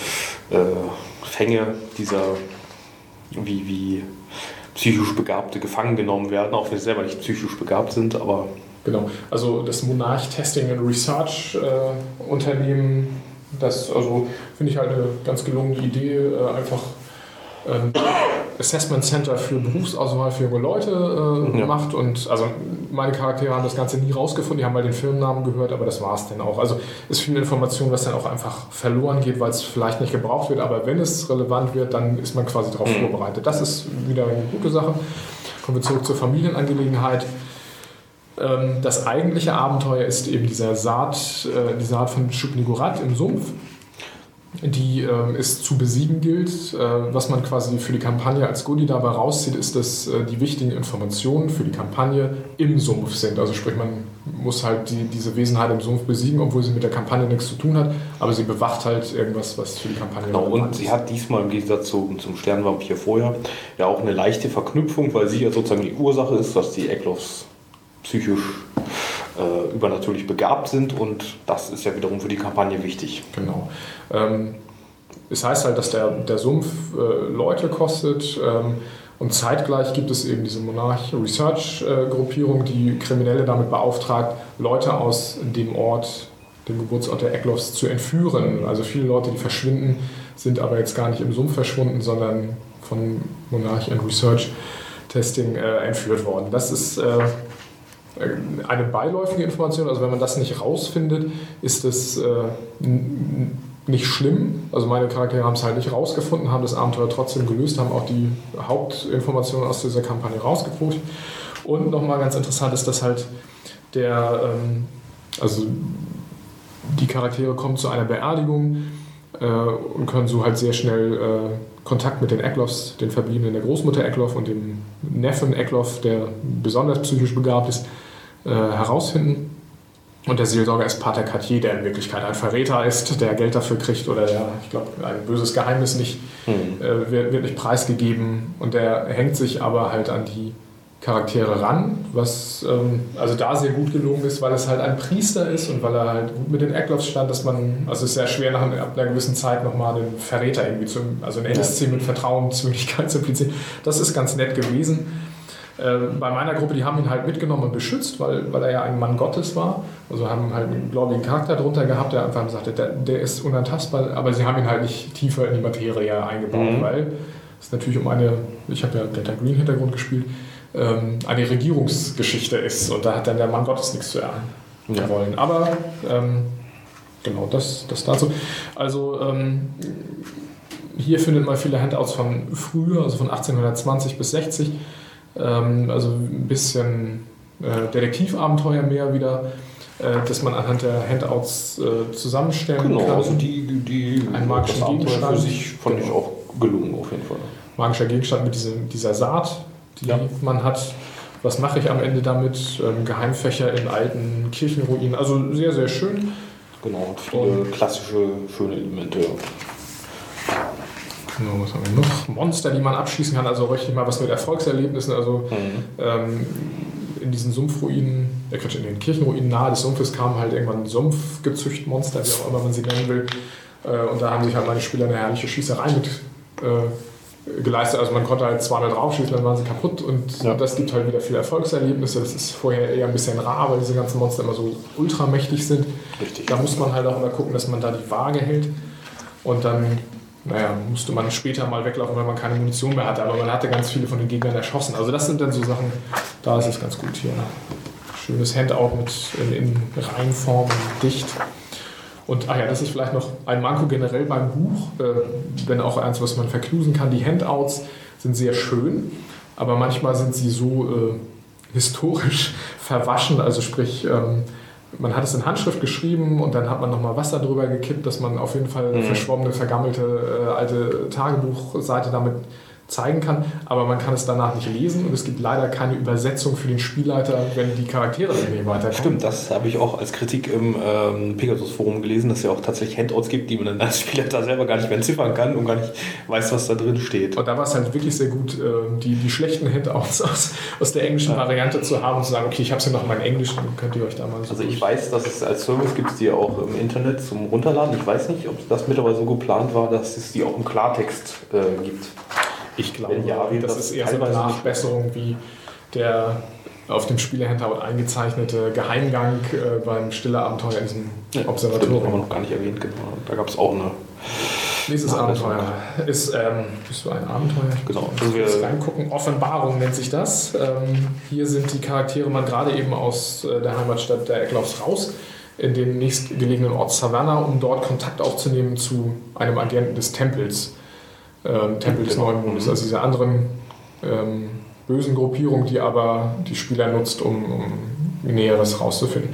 Fänge dieser, wie psychisch Begabte gefangen genommen werden, auch wenn sie selber nicht psychisch begabt sind, aber... Genau, also das Monarch Testing and Research Unternehmen, das also finde ich halt eine ganz gelungene Idee, einfach Assessment Center für Berufsauswahl für junge Leute macht und also meine Charaktere haben das Ganze nie rausgefunden, die haben mal den Firmennamen gehört, aber das war es dann auch. Also ist viel Information, was dann auch einfach verloren geht, weil es vielleicht nicht gebraucht wird, aber wenn es relevant wird, dann ist man quasi darauf vorbereitet. Das ist wieder eine gute Sache. Kommen wir zurück zur Familienangelegenheit. Das eigentliche Abenteuer ist eben die Saat von Shub-Niggurath im Sumpf, die es zu besiegen gilt. Was man quasi für die Kampagne als Goodie dabei rauszieht, ist, dass die wichtigen Informationen für die Kampagne im Sumpf sind. Also sprich, man muss halt diese Wesenheit im Sumpf besiegen, obwohl sie mit der Kampagne nichts zu tun hat, aber sie bewacht halt irgendwas, was für die Kampagne und sie hat diesmal im Gegensatz zum Sternenvampir vorher ja auch eine leichte Verknüpfung, weil sie ja sozusagen die Ursache ist, dass die Eklofs psychisch übernatürlich begabt sind und das ist ja wiederum für die Kampagne wichtig. Genau. Es heißt halt, dass der Sumpf Leute kostet und zeitgleich gibt es eben diese Monarch Research Gruppierung, die Kriminelle damit beauftragt, Leute aus dem Ort, dem Geburtsort der Eklofs zu entführen. Also viele Leute, die verschwinden, sind aber jetzt gar nicht im Sumpf verschwunden, sondern von Monarch and Research Testing entführt worden. Das ist eine beiläufige Information, also wenn man das nicht rausfindet, ist es nicht schlimm. Also meine Charaktere haben es halt nicht rausgefunden, haben das Abenteuer trotzdem gelöst, haben auch die Hauptinformationen aus dieser Kampagne rausgeguckt. Und nochmal ganz interessant ist, dass halt also die Charaktere kommen zu einer Beerdigung und können so halt sehr schnell Kontakt mit den Eklofs, den Verbliebenen der Großmutter Eklof und dem Neffen Eklof, der besonders psychisch begabt ist, herausfinden. Und der Seelsorger ist Pater Cartier, der in Wirklichkeit ein Verräter ist, der Geld dafür kriegt oder ich glaube, ein böses Geheimnis wird nicht preisgegeben. Und der hängt sich aber halt an die Charaktere ran, was also da sehr gut gelungen ist, weil es halt ein Priester ist und weil er halt gut mit den Eklofs stand, dass man, also es ist sehr schwer nach einer gewissen Zeit nochmal den Verräter irgendwie also ein NSC mit Vertrauenswürdigkeit zu implizieren. Das ist ganz nett gewesen. Bei meiner Gruppe, die haben ihn halt mitgenommen und beschützt, weil er ja ein Mann Gottes war. Also haben halt einen gläubigen Charakter drunter gehabt, der einfach sagte, der ist unantastbar, aber sie haben ihn halt nicht tiefer in die Materie eingebaut, weil es natürlich ich habe ja Delta Green Hintergrund gespielt, eine Regierungsgeschichte ist und da hat dann der Mann Gottes nichts zu wollen. Aber genau, das dazu. Also hier findet man viele Handouts von früher, also von 1820 bis 60. Also ein bisschen Detektivabenteuer mehr wieder, dass man anhand der Handouts zusammenstellen kann. Genau, also die ein magischer Gegenstand. Für sich fand ich auch gelungen auf jeden Fall. Magischer Gegenstand mit dieser Saat, die man hat. Was mache ich am Ende damit? Geheimfächer in alten Kirchenruinen. Also sehr, sehr schön. Genau, und viele klassische, schöne Elemente. Genau, was haben wir noch? Monster, die man abschießen kann, also richtig mal was mit Erfolgserlebnissen. Also in diesen Sumpfruinen, in den Kirchenruinen nahe des Sumpfes kamen halt irgendwann Sumpfgezüchtmonster, wie auch immer man sie nennen will. Und da haben sich halt meine Spieler eine herrliche Schießerei mit geleistet. Also man konnte halt zweimal draufschießen, dann waren sie kaputt und das gibt halt wieder viele Erfolgserlebnisse. Das ist vorher eher ein bisschen rar, weil diese ganzen Monster immer so ultramächtig sind. Richtig. Da muss man halt auch immer gucken, dass man da die Waage hält. Und dann musste man später mal weglaufen, weil man keine Munition mehr hatte. Aber man hatte ganz viele von den Gegnern erschossen. Also das sind dann so Sachen, da ist es ganz gut hier. Schönes Handout in Reihenform, dicht. Und das ist vielleicht noch ein Manko generell beim Buch, wenn auch eins, was man verknusen kann. Die Handouts sind sehr schön, aber manchmal sind sie so historisch verwaschen. Also sprich, man hat es in Handschrift geschrieben und dann hat man nochmal Wasser drüber gekippt, dass man auf jeden Fall eine verschwommene, vergammelte alte Tagebuchseite damit zeigen kann, aber man kann es danach nicht lesen und es gibt leider keine Übersetzung für den Spielleiter, wenn die Charaktere nicht weiterkommen. Stimmt, das habe ich auch als Kritik im Pegasus-Forum gelesen, dass es ja auch tatsächlich Handouts gibt, die man dann als Spielleiter selber gar nicht mehr entziffern kann und gar nicht weiß, was da drin steht. Und da war es halt wirklich sehr gut, die schlechten Handouts aus der englischen Variante zu haben und zu sagen, okay, ich habe es ja noch mal in Englisch, dann könnt ihr euch da mal so... Also ich weiß, dass es als Service gibt es die auch im Internet zum Runterladen. Ich weiß nicht, ob das mittlerweile so geplant war, dass es die auch im Klartext gibt. Ich glaube, das ist eher so eine Nachbesserung wie der auf dem Spielerhandout eingezeichnete Geheimgang beim Stille-Abenteuer in diesem Observatorium. Das haben wir noch gar nicht erwähnt, genau. Da gab es auch eine... Nächstes Abenteuer ist so ein Abenteuer. Genau. Also wir reingucken. Offenbarung nennt sich das. Hier sind die Charaktere man gerade eben aus der Heimatstadt der Eckloffs raus in den nächstgelegenen Ort Savannah, um dort Kontakt aufzunehmen zu einem Agenten des Tempels. Tempel des Neuen Mondes, also diese anderen bösen Gruppierung, die aber die Spieler nutzt, um Näheres rauszufinden.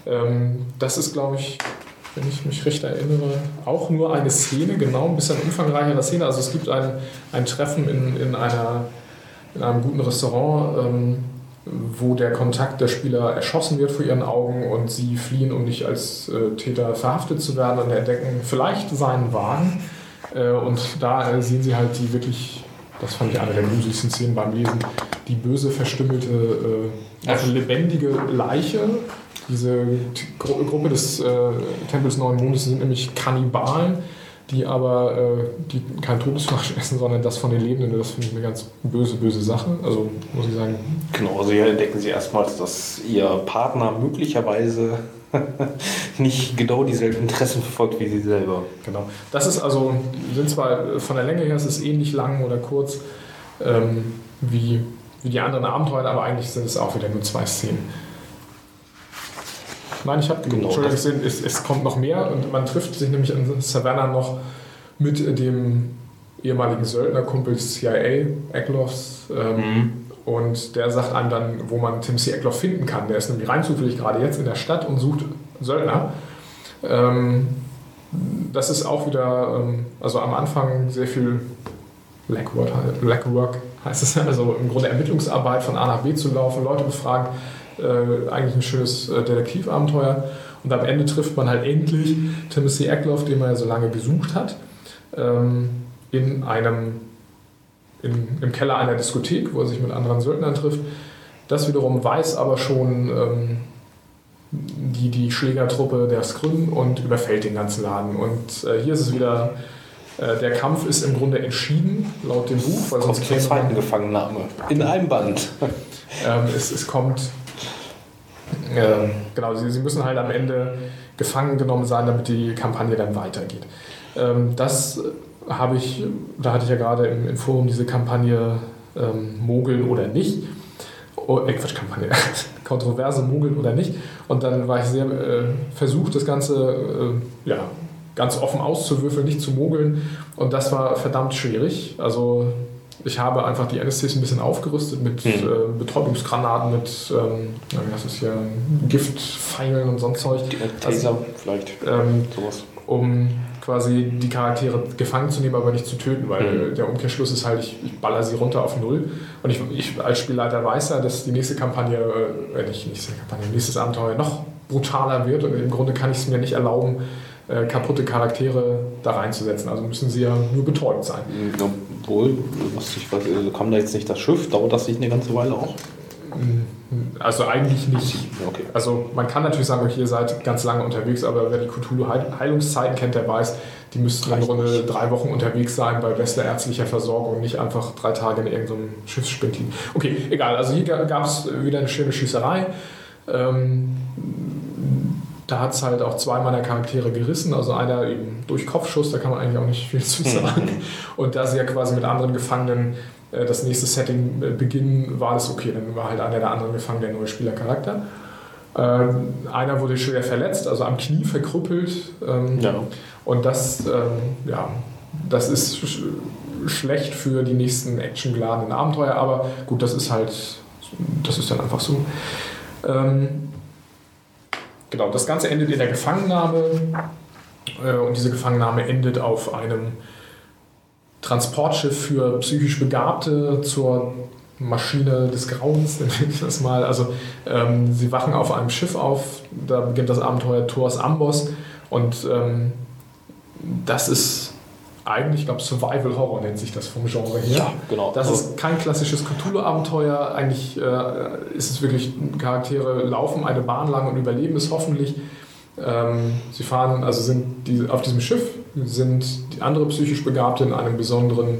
Das ist, glaube ich, wenn ich mich recht erinnere, auch nur eine Szene, genau, ein bisschen umfangreichere Szene. Also es gibt ein Treffen in einem guten Restaurant, wo der Kontakt der Spieler erschossen wird vor ihren Augen und sie fliehen, um nicht als Täter verhaftet zu werden und entdecken vielleicht seinen Wagen. Und da sehen sie halt die wirklich, das fand ich eine der gruseligsten Szenen beim Lesen, die böse, verstümmelte, lebendige Leiche. Diese Gruppe des Tempels Neuen Mondes sind nämlich Kannibalen, die aber die kein Todesfleisch essen, sondern das von den Lebenden. Das finde ich eine ganz böse Sache. Also muss ich sagen. Genau, also hier entdecken sie erstmals, dass ihr Partner möglicherweise nicht genau dieselben Interessen verfolgt wie sie selber. Genau. Das ist sind zwar von der Länge her ist es ähnlich lang oder kurz wie die anderen Abenteuer, aber eigentlich sind es auch wieder nur 2 Szenen. Nein, ich habe genau, es kommt noch mehr und man trifft sich nämlich in Savannah noch mit dem ehemaligen Söldnerkumpel des CIA, Eckloffs. Und der sagt einem dann, wo man Tim C. Eckloff finden kann. Der ist nämlich rein zufällig gerade jetzt in der Stadt und sucht Söldner. Das ist auch wieder, also am Anfang sehr viel Legwork heißt es, also im Grunde Ermittlungsarbeit von A nach B zu laufen, Leute befragen. Eigentlich ein schönes Detektivabenteuer. Und am Ende trifft man halt endlich Timothy Eckloff, den man ja so lange gesucht hat, im Keller einer Diskothek, wo er sich mit anderen Söldnern trifft. Das wiederum weiß aber schon die Schlägertruppe der Skryn und überfällt den ganzen Laden. Und hier ist es wieder Der Kampf ist im Grunde entschieden, laut dem Buch. Weil sonst zur zweiten Gefangennahme. In einem Band. Es kommt... genau, sie müssen halt am Ende gefangen genommen sein, damit die Kampagne dann weitergeht. Da hatte ich ja gerade im Forum diese Kampagne Mogeln oder nicht. Kampagne. Kontroverse Mogeln oder nicht. Und dann war ich sehr versucht, das Ganze ganz offen auszuwürfeln, nicht zu mogeln. Und das war verdammt schwierig. Also ich habe einfach die NSCs ein bisschen aufgerüstet mit Betäubungsgranaten, mit Giftpfeilen und sonst Zeug. Taser vielleicht. Sowas. Um quasi die Charaktere gefangen zu nehmen, aber nicht zu töten, weil der Umkehrschluss ist halt, ich baller sie runter auf 0. Und ich als Spielleiter weiß ja, dass die nächste Kampagne, nächstes Abenteuer noch brutaler wird und im Grunde kann ich es mir nicht erlauben, kaputte Charaktere da reinzusetzen. Also müssen sie ja nur betäubt sein. Obwohl, kam da jetzt nicht das Schiff? Dauert das nicht eine ganze Weile auch? Also eigentlich nicht. Okay. Also man kann natürlich sagen, okay, ihr seid ganz lange unterwegs, aber wer die Cthulhu-Heilungszeiten kennt, der weiß, die müssten im Grunde 3 Wochen unterwegs sein bei bester ärztlicher Versorgung, nicht einfach 3 Tage in irgendeinem Schiffsspind liegen. Okay, egal. Also hier gab es wieder eine schöne Schießerei. Da hat es halt auch 2 meiner Charaktere gerissen, also einer eben durch Kopfschuss, da kann man eigentlich auch nicht viel zu sagen. Und da sie ja quasi mit anderen Gefangenen das nächste Setting beginnen, war das okay. Dann war halt einer der anderen gefangen, der neue Spielercharakter. Einer wurde schwer verletzt, also am Knie verkrüppelt. Und das ist schlecht für die nächsten actiongeladenen Abenteuer, aber gut, das ist dann einfach so. Genau, das Ganze endet in der Gefangennahme und diese Gefangennahme endet auf einem Transportschiff für psychisch Begabte zur Maschine des Grauens, nenne ich das mal. Also sie wachen auf einem Schiff auf, da beginnt das Abenteuer Thors Amboss und das ist eigentlich, ich glaube, Survival Horror nennt sich das vom Genre her. Ja, genau. Das ist kein klassisches Cthulhu-Abenteuer. Eigentlich ist es wirklich, Charaktere laufen eine Bahn lang und überleben es hoffentlich. Sie fahren, also auf diesem Schiff sind die andere psychisch Begabte in einem besonderen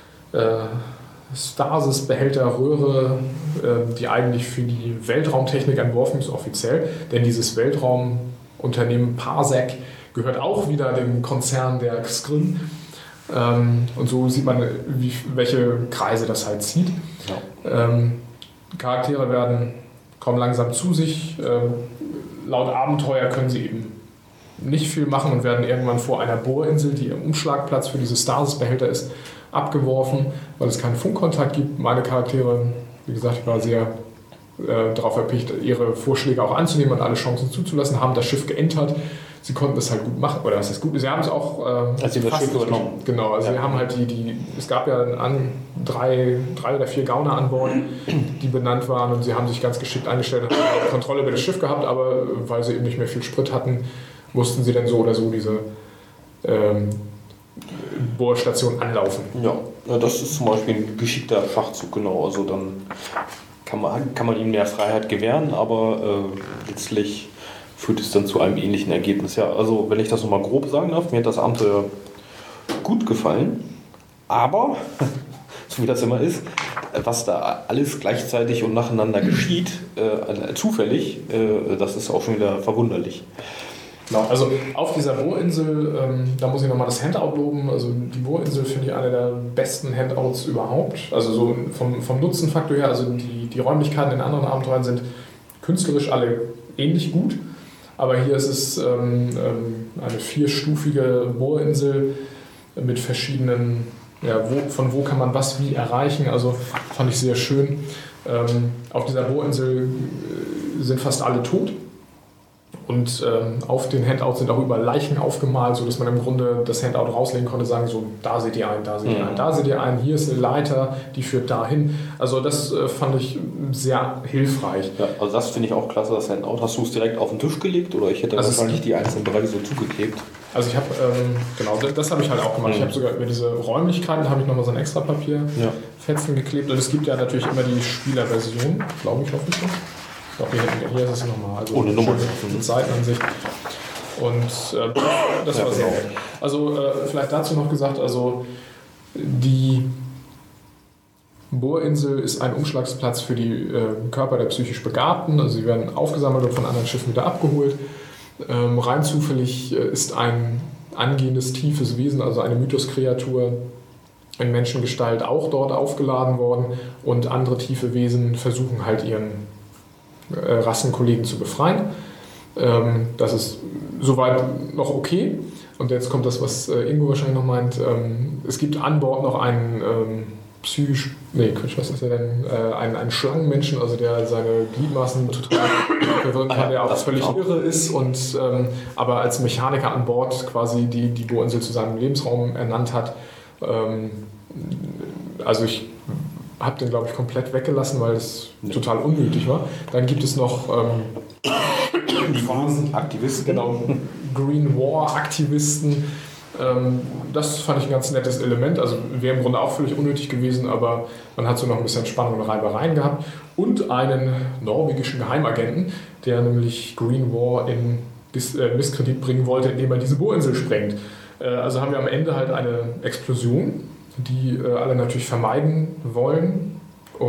Stasis-Behälter, Röhre, die eigentlich für die Weltraumtechnik entworfen ist, offiziell. Denn dieses Weltraumunternehmen Parsec gehört auch wieder dem Konzern der Skrin. Und so sieht man, welche Kreise das halt zieht. Ja. Charaktere kommen langsam zu sich. Laut Abenteuer können sie eben nicht viel machen und werden irgendwann vor einer Bohrinsel, die im Umschlagplatz für diese Stasis-Behälter ist, abgeworfen, weil es keinen Funkkontakt gibt. Meine Charaktere, wie gesagt, ich war sehr darauf erpicht, ihre Vorschläge auch anzunehmen und alle Chancen zuzulassen, haben das Schiff geentert. Sie konnten es halt gut machen, oder was ist gut? Sie haben es auch sie das Schiff übernommen. Genau, also wir haben halt es gab ja 3 oder 4 Gauner an Bord, die benannt waren und sie haben sich ganz geschickt eingestellt und haben Kontrolle über das Schiff gehabt, aber weil sie eben nicht mehr viel Sprit hatten, mussten sie dann so oder so diese Bohrstation anlaufen. Ja, das ist zum Beispiel ein geschickter Schachzug, genau. Also dann kann man ihnen mehr Freiheit gewähren, aber letztlich führt es dann zu einem ähnlichen Ergebnis. Ja, also wenn ich das nochmal grob sagen darf, mir hat das Abenteuer gut gefallen, aber, so wie das immer ist, was da alles gleichzeitig und nacheinander geschieht, zufällig, das ist auch schon wieder verwunderlich. Genau, also auf dieser Bohrinsel, da muss ich nochmal das Handout loben. Also die Bohrinsel finde ich eine der besten Handouts überhaupt. Also so vom Nutzenfaktor her, also die Räumlichkeiten in anderen Abenteuern sind künstlerisch alle ähnlich gut. Aber hier ist es eine 4-stufige Bohrinsel mit verschiedenen, von wo kann man was wie erreichen. Also fand ich sehr schön. Auf dieser Bohrinsel sind fast alle tot. Und auf den Handouts sind auch überall Leichen aufgemalt, sodass man im Grunde das Handout rauslegen konnte, sagen so, da seht ihr einen, da seht ihr einen, da seht ihr einen, hier ist eine Leiter, die führt dahin. Also das fand ich sehr hilfreich. Ja, also das finde ich auch klasse, das Handout. Hast du es direkt auf den Tisch gelegt oder ich hätte wahrscheinlich die einzelnen Bereiche so zugeklebt? Also ich habe, genau, das habe ich halt auch gemacht. Ich habe sogar über diese Räumlichkeiten habe ich nochmal so ein extra Papierfetzen geklebt. Und es gibt ja natürlich immer die Spielerversion, glaube ich, hoffentlich. Doch, hier ist es nochmal. Also ohne Nummer. Mit Seitenansicht. Und das war sehr nett. Also vielleicht dazu noch gesagt, also die Bohrinsel ist ein Umschlagsplatz für die Körper der psychisch Begabten. Also sie werden aufgesammelt und von anderen Schiffen wieder abgeholt. Rein zufällig ist ein angehendes, tiefes Wesen, also eine Mythoskreatur in Menschengestalt auch dort aufgeladen worden. Und andere tiefe Wesen versuchen halt ihren Rassenkollegen zu befreien. Das ist soweit noch okay. Und jetzt kommt das, was Ingo wahrscheinlich noch meint. Es gibt an Bord noch einen was ist er denn? Einen Schlangenmenschen, also der seine Gliedmaßen total verwirren kann, der auch völlig irre ist und aber als Mechaniker an Bord quasi die Bohrinsel zu seinem Lebensraum ernannt hat. Also ich habe den, glaube ich, komplett weggelassen, weil es total unnötig war. Dann gibt es noch die Aktivisten. Genau, Green War Aktivisten. Das fand ich ein ganz nettes Element. Also wäre im Grunde auch völlig unnötig gewesen, aber man hat so noch ein bisschen Spannung und Reibereien gehabt. Und einen norwegischen Geheimagenten, der nämlich Green War in Misskredit bringen wollte, indem er diese Bohrinsel sprengt. Also haben wir am Ende halt eine Explosion, die alle natürlich vermeiden wollen.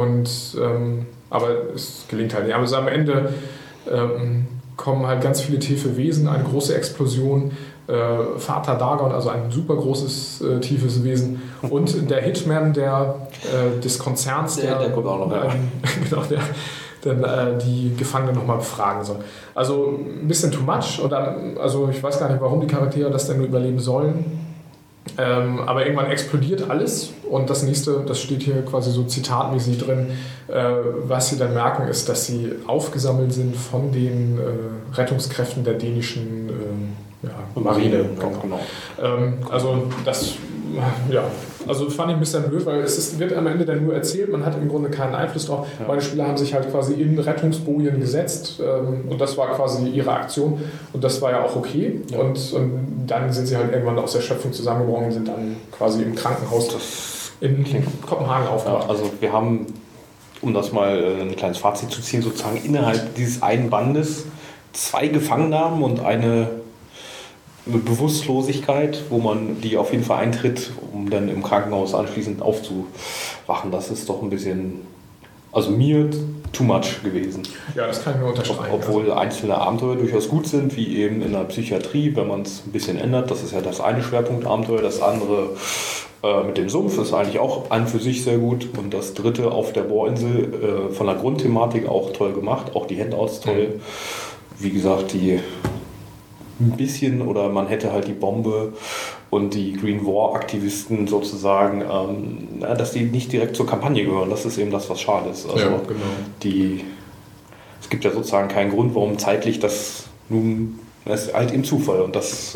Aber es gelingt halt nicht. Aber am Ende kommen halt ganz viele tiefe Wesen, eine große Explosion, Vater Dagon, also ein super großes, tiefes Wesen, und der Hitman des Konzerns, der kommt auch noch, genau, der dann die Gefangenen nochmal befragen soll. Also ein bisschen too much. Und dann, also ich weiß gar nicht, warum die Charaktere das denn nur überleben sollen. Aber irgendwann explodiert alles und das nächste, das steht hier quasi so zitatmäßig drin, was sie dann merken, ist, dass sie aufgesammelt sind von den Rettungskräften der dänischen Marine. Genau. Also das, also fand ich ein bisschen blöd, weil wird am Ende dann nur erzählt, man hat im Grunde keinen Einfluss drauf. Ja. Meine Spieler haben sich halt quasi in Rettungsbojen gesetzt und das war quasi ihre Aktion und das war ja auch okay. Ja. Und dann sind sie halt irgendwann aus der Schöpfung zusammengebrochen und sind dann quasi im Krankenhaus in Kopenhagen aufgewacht. Ja, also wir haben, um das mal ein kleines Fazit zu ziehen, sozusagen innerhalb dieses einen Bandes 2 Gefangennahmen und eine Bewusstlosigkeit, wo man die auf jeden Fall eintritt, um dann im Krankenhaus anschließend aufzuwachen. Das ist doch ein bisschen, also mir too much gewesen. Ja, das kann ich nur unterstreichen. Obwohl einzelne Abenteuer durchaus gut sind, wie eben in der Psychiatrie, wenn man es ein bisschen ändert. Das ist ja das eine Schwerpunktabenteuer. Das andere mit dem Sumpf ist eigentlich auch an für sich sehr gut. Und das dritte auf der Bohrinsel von der Grundthematik auch toll gemacht. Auch die Handouts toll. Wie gesagt, die ein bisschen, oder man hätte halt die Bombe und die Green War Aktivisten sozusagen, dass die nicht direkt zur Kampagne gehören. Das ist eben das, was schade ist. Also genau. Es gibt ja sozusagen keinen Grund, warum zeitlich das ist halt im Zufall und das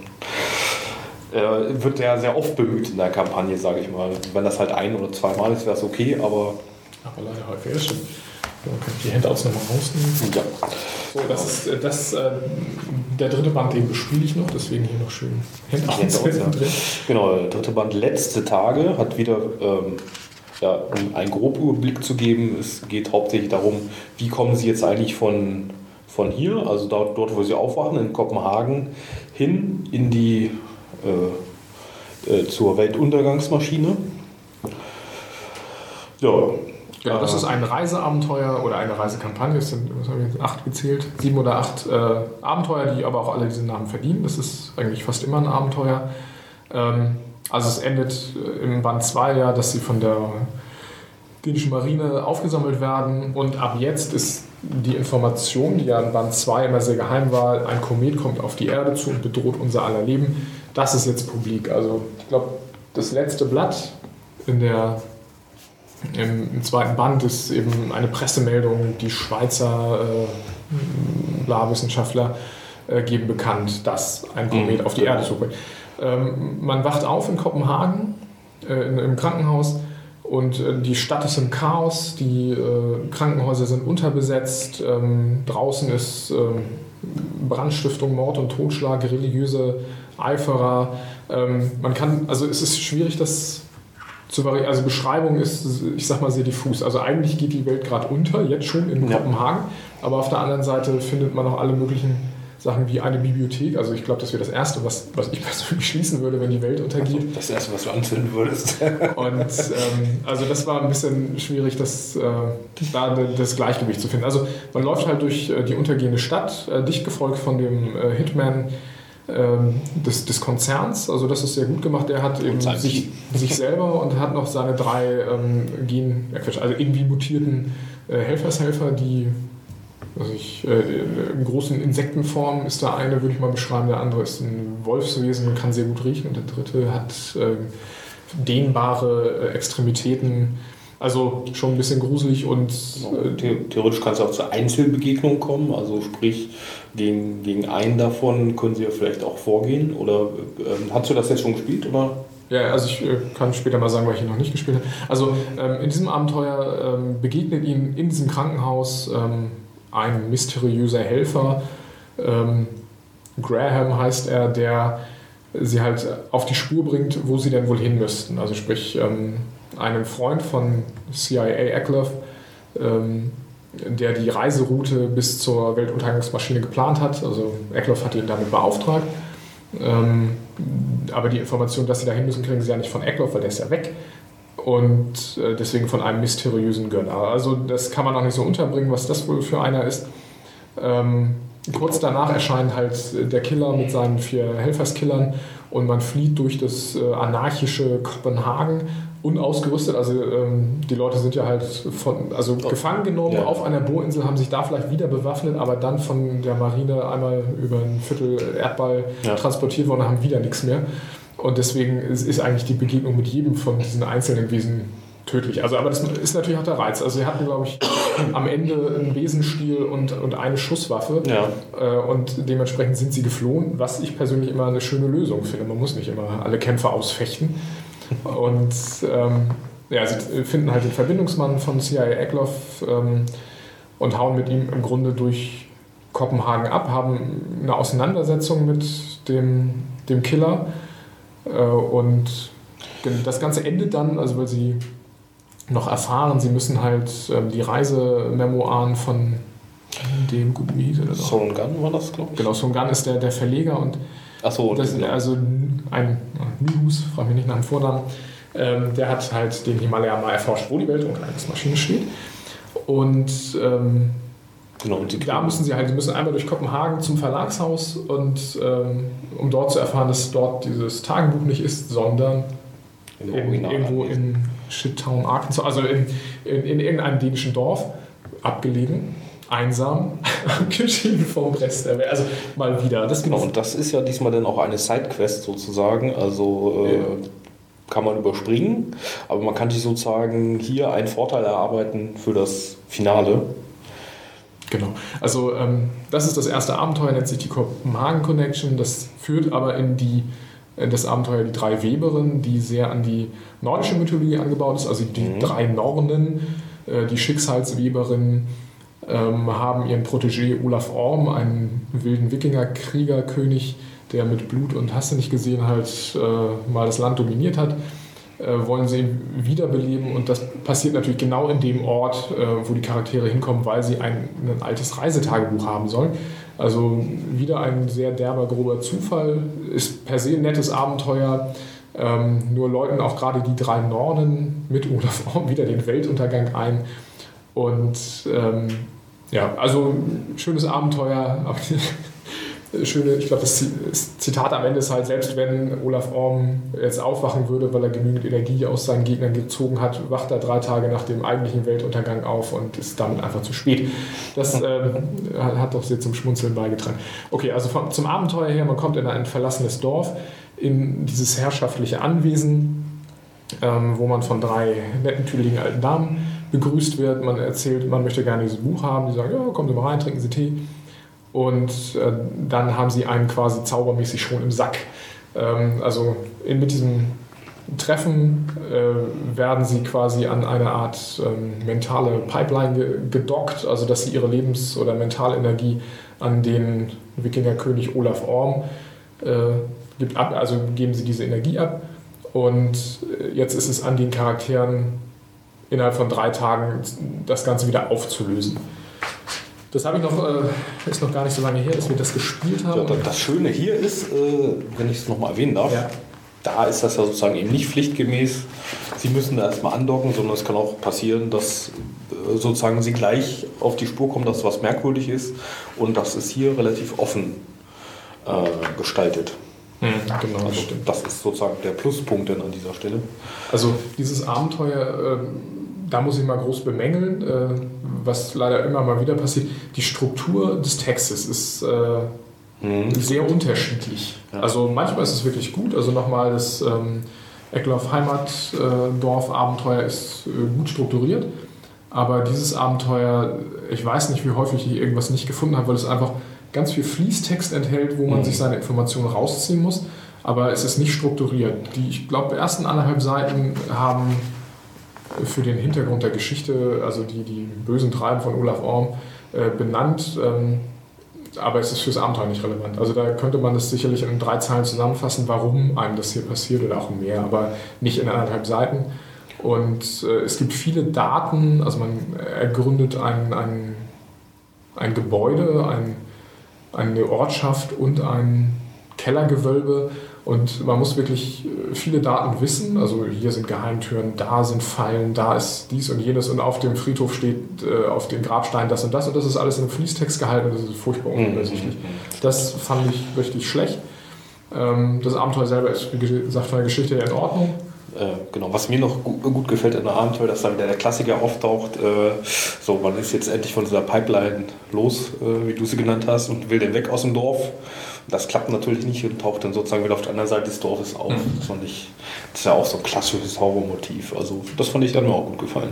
wird ja sehr oft bemüht in der Kampagne, sage ich mal. Wenn das halt 1 oder 2 Mal ist, wäre es okay, aber leider häufig ist schon. Man kann die Handouts nochmal rausnehmen. Ja. So, das ist der dritte Band, den bespiele ich noch, deswegen hier noch schön Handouts drin. Genau, der dritte Band Letzte Tage hat wieder, um einen groben Überblick zu geben, es geht hauptsächlich darum, wie kommen Sie jetzt eigentlich von hier, also dort, wo Sie aufwachen, in Kopenhagen, hin in die zur Weltuntergangsmaschine. Ja. Genau, das ist ein Reiseabenteuer oder eine Reisekampagne. Es sind, was habe ich jetzt, 8 gezählt? 7 oder 8 Abenteuer, die aber auch alle diesen Namen verdienen. Das ist eigentlich fast immer ein Abenteuer. Also es endet im Band 2 ja, dass sie von der dänischen Marine aufgesammelt werden. Und ab jetzt ist die Information, die ja in Band 2 immer sehr geheim war, ein Komet kommt auf die Erde zu und bedroht unser aller Leben. Das ist jetzt publik. Also ich glaube, das letzte Blatt im zweiten Band ist eben eine Pressemeldung, die Schweizer Wissenschaftler geben bekannt, dass ein Komet auf die Erde zukommt. Man wacht auf in Kopenhagen, im Krankenhaus, und die Stadt ist im Chaos, die Krankenhäuser sind unterbesetzt, draußen ist Brandstiftung, Mord und Totschlag, religiöse Eiferer. Es ist schwierig, das also Beschreibung ist, ich sag mal, sehr diffus. Also eigentlich geht die Welt gerade unter, jetzt schon in Kopenhagen, aber auf der anderen Seite findet man auch alle möglichen Sachen wie eine Bibliothek. Also ich glaube, das wäre das Erste, was ich persönlich schließen würde, wenn die Welt untergeht. Also das Erste, was du anzünden würdest. Und also das war ein bisschen schwierig, da das Gleichgewicht zu finden. Also man läuft halt durch die untergehende Stadt, dicht gefolgt von dem Hitman des Konzerns. Also das ist sehr gut gemacht. Der hat eben sich selber und hat noch seine 3 irgendwie mutierten Helfershelfer, die in großen Insektenform ist der eine, würde ich mal beschreiben, der andere ist ein Wolfswesen und kann sehr gut riechen und der dritte hat dehnbare Extremitäten, also schon ein bisschen gruselig und... Theoretisch kann es auch zur Einzelbegegnung kommen, also sprich gegen einen davon können sie ja vielleicht auch vorgehen, oder hast du das jetzt schon gespielt, oder? Ja, also ich kann später mal sagen, weil ich ihn noch nicht gespielt habe. Also in diesem Abenteuer begegnet ihm in diesem Krankenhaus ein mysteriöser Helfer, Graham heißt er, der sie halt auf die Spur bringt, wo sie denn wohl hin müssten. Also sprich, einen Freund von CIA Eckloff, der die Reiseroute bis zur Weltuntergangsmaschine geplant hat. Also Eckloff hat ihn damit beauftragt. Aber die Information, dass sie dahin müssen, kriegen sie ja nicht von Eckloff, weil der ist ja weg. Und deswegen von einem mysteriösen Gönner. Also das kann man auch nicht so unterbringen, was das wohl für einer ist. Kurz danach erscheint halt der Killer mit seinen 4 Helferskillern und man flieht durch das anarchische Kopenhagen unausgerüstet. Also die Leute sind ja halt gefangen genommen auf einer Bohrinsel, haben sich da vielleicht wieder bewaffnet, aber dann von der Marine einmal über ein Viertel Erdball transportiert worden und haben wieder nichts mehr. Und deswegen ist eigentlich die Begegnung mit jedem von diesen einzelnen Wesen tödlich. Also, aber das ist natürlich auch der Reiz. Also sie hatten, glaube ich, am Ende einen Besenstiel und eine Schusswaffe. Ja. Und dementsprechend sind sie geflohen, was ich persönlich immer eine schöne Lösung finde. Man muss nicht immer alle Kämpfe ausfechten. Und sie finden halt den Verbindungsmann von CIA Eckloff und hauen mit ihm im Grunde durch Kopenhagen ab, haben eine Auseinandersetzung mit dem Killer. Und das Ganze endet dann, also weil sie noch erfahren, sie müssen halt die Reisememoiren von dem guten, wie hieß er das? Son Gunn war das, glaube ich. Genau, Son Gunn ist der Verleger und das ist also ein Nihus, frage mich nicht nach dem Vornamen, der hat halt den Himalaya mal erforscht, wo die Weltuntergangsmaschine steht. Und da müssen sie müssen einmal durch Kopenhagen zum Verlagshaus und um dort zu erfahren, dass dort dieses Tagebuch nicht ist, sondern irgendwo in Shittown, Arkansas, also in irgendeinem dänischen Dorf, abgelegen, einsam, abgeschieden vom Rest der Welt. Also mal wieder. Und das ist ja diesmal dann auch eine Sidequest sozusagen, also kann man überspringen, aber man kann sich sozusagen hier einen Vorteil erarbeiten für das Finale. Genau, also das ist das erste Abenteuer, nennt sich die Copenhagen Connection. Das führt aber in das Abenteuer die 3 Weberinnen, die sehr an die nordische Mythologie angebaut ist. Also die 3 Nornen, die Schicksalsweberinnen, haben ihren Protégé Olaf Orm, einen wilden Wikinger-Kriegerkönig, der mit Blut und hast du nicht gesehen halt mal das Land dominiert hat. Wollen sie ihn wiederbeleben und das passiert natürlich genau in dem Ort, wo die Charaktere hinkommen, weil sie ein altes Reisetagebuch haben sollen. Also wieder ein sehr derber, grober Zufall, ist per se ein nettes Abenteuer, nur läuten auch gerade die 3 Norden mit Olaf Orm wieder den Weltuntergang ein und also schönes Abenteuer, aber ich glaube, das Zitat am Ende ist halt, selbst wenn Olaf Orm jetzt aufwachen würde, weil er genügend Energie aus seinen Gegnern gezogen hat, wacht er 3 Tage nach dem eigentlichen Weltuntergang auf und ist damit einfach zu spät. Das hat doch sehr zum Schmunzeln beigetragen. Okay, also zum Abenteuer her, man kommt in ein verlassenes Dorf, in dieses herrschaftliche Anwesen, wo man von 3 netten, tüdeligen alten Damen begrüßt wird. Man erzählt, man möchte gerne dieses Buch haben. Die sagen, ja, kommen Sie mal rein, trinken Sie Tee. Und dann haben sie einen quasi zaubermäßig schon im Sack. Mit diesem Treffen werden sie quasi an eine Art mentale Pipeline gedockt, also dass sie ihre Lebens- oder Mentalenergie an den Wikingerkönig Olaf Orm geben sie diese Energie ab. Und jetzt ist es an den Charakteren, innerhalb von 3 Tagen das Ganze wieder aufzulösen. Das habe ich noch, ist noch gar nicht so lange her, dass wir das gespielt haben. Ja, das Schöne hier ist, wenn ich es nochmal erwähnen darf, da ist das ja sozusagen eben nicht pflichtgemäß. Sie müssen da erstmal andocken, sondern es kann auch passieren, dass sozusagen Sie gleich auf die Spur kommen, dass was merkwürdig ist. Und das ist hier relativ offen gestaltet. Genau, also das ist sozusagen der Pluspunkt dann an dieser Stelle. Also dieses Abenteuer, da muss ich mal groß bemängeln, was leider immer mal wieder passiert. Die Struktur des Textes ist sehr unterschiedlich. Ja. Also manchmal ist es wirklich gut. Also nochmal das Eckloff Heimatdorf-Abenteuer ist gut strukturiert. Aber dieses Abenteuer, ich weiß nicht, wie häufig ich irgendwas nicht gefunden habe, weil es einfach ganz viel Fließtext enthält, wo man sich seine Informationen rausziehen muss. Aber es ist nicht strukturiert. Ich glaube, die ersten 1,5 Seiten haben für den Hintergrund der Geschichte, also die bösen Treiben von Olaf Orm, benannt. Aber es ist fürs Abenteuer nicht relevant. Also da könnte man das sicherlich in 3 Zeilen zusammenfassen, warum einem das hier passiert oder auch mehr, aber nicht in 1,5 Seiten. Und es gibt viele Daten, also man ergründet ein Gebäude, eine Ortschaft und ein Kellergewölbe und man muss wirklich viele Daten wissen. Also hier sind Geheimtüren, da sind Fallen, da ist dies und jenes und auf dem Friedhof steht auf dem Grabstein das und das ist alles in einem Fließtext gehalten und das ist furchtbar unübersichtlich. Das fand ich richtig schlecht. Das Abenteuer selber ist, wie gesagt, von der Geschichte her in Ordnung. Genau, was mir noch gut gefällt in der Abenteuer, dass dann wieder der Klassiker auftaucht, man ist jetzt endlich von dieser Pipeline los, wie du sie genannt hast, und will den weg aus dem Dorf. Das klappt natürlich nicht und taucht dann sozusagen wieder auf der anderen Seite des Dorfes auf. Das ist ja auch so ein klassisches Horrormotiv. Also das fand ich dann mir auch gut gefallen.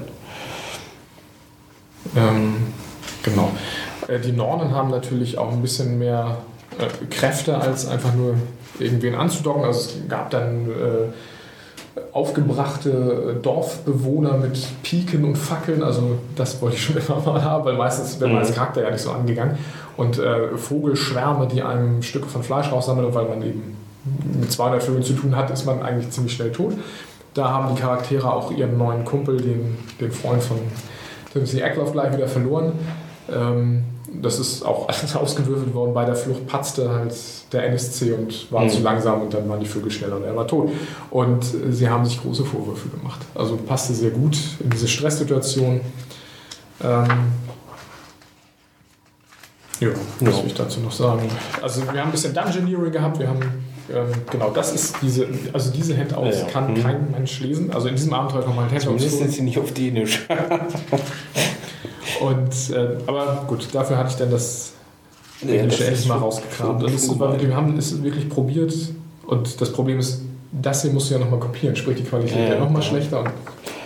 Genau. Die Nornen haben natürlich auch ein bisschen mehr Kräfte, als einfach nur irgendwen anzudocken. Also es gab dann aufgebrachte Dorfbewohner mit Piken und Fackeln, also das wollte ich schon immer mal haben, weil meistens wird man als Charakter ja nicht so angegangen. Und Vogelschwärme, die einem Stücke von Fleisch raussammeln, und weil man eben mit 200 Vögeln zu tun hat, ist man eigentlich ziemlich schnell tot. Da haben die Charaktere auch ihren neuen Kumpel, den Freund von Timothy Eckloff, gleich wieder verloren. Das ist auch alles ausgewürfelt worden. Bei der Flucht patzte halt der NSC und war zu langsam und dann waren die Vögel schneller und er war tot. Und sie haben sich große Vorwürfe gemacht. Also passte sehr gut in diese Stresssituation. Was will ich dazu noch sagen? Also wir haben ein bisschen Dungeoneering gehabt. Wir haben genau, das ist diese Handouts kann kein Mensch lesen. Also in diesem Abenteuer kommen halt Handouts. Zumindest sind sie nicht auf Dänisch. Aber gut, dafür hatte ich dann das Englische endlich mal rausgekramt. Und wir haben es wirklich probiert. Und das Problem ist, das hier musst du ja nochmal kopieren. Sprich, die Qualität wäre nochmal schlechter. Und,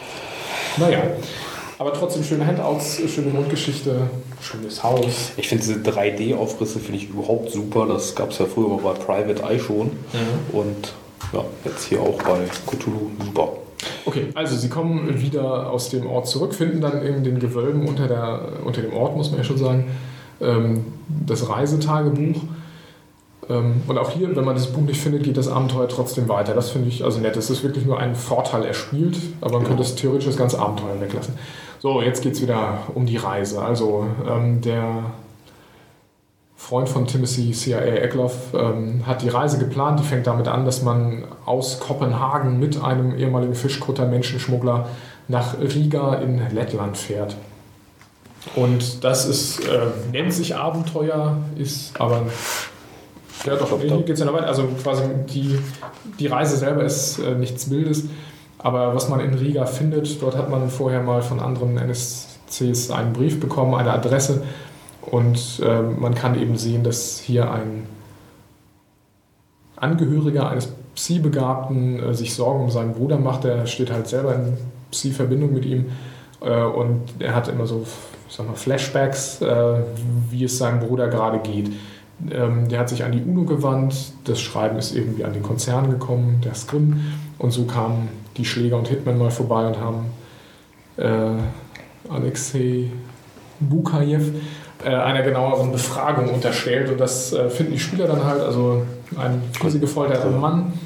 aber trotzdem schöne Handouts, schöne Grundgeschichte, schönes Haus. Ich finde diese 3D-Aufrisse finde ich überhaupt super. Das gab es ja früher mal bei Private Eye schon. Und jetzt hier auch bei Cthulhu super. Okay, also sie kommen wieder aus dem Ort zurück, finden dann in den Gewölben unter dem Ort, muss man ja schon sagen, das Reisetagebuch. Und auch hier, wenn man das Buch nicht findet, geht das Abenteuer trotzdem weiter. Das finde ich also nett. Es ist wirklich nur ein Vorteil erspielt, aber man könnte theoretisch das ganze Abenteuer weglassen. So, jetzt geht es wieder um die Reise. Also der Freund von Timothy C.I.A. Eckloff hat die Reise geplant. Die fängt damit an, dass man aus Kopenhagen mit einem ehemaligen Fischkutter-Menschenschmuggler nach Riga in Lettland fährt. Und das ist, nennt sich Abenteuer, ist aber... Ja doch, hier geht es ja noch weiter. Also quasi die Reise selber ist nichts Wildes, aber was man in Riga findet, dort hat man vorher mal von anderen NSCs einen Brief bekommen, eine Adresse. Und man kann eben sehen, dass hier ein Angehöriger eines Psi-Begabten sich Sorgen um seinen Bruder macht. Der steht halt selber in Psi-Verbindung mit ihm und er hat immer so, Flashbacks, wie es seinem Bruder gerade geht. Der hat sich an die UNO gewandt, das Schreiben ist irgendwie an den Konzern gekommen, der Scrim, und so kamen die Schläger und Hitmen mal vorbei und haben Alexei Bukajew einer genaueren Befragung unterstellt, und das finden die Spieler dann halt, also ein fiese gefolterter Mann,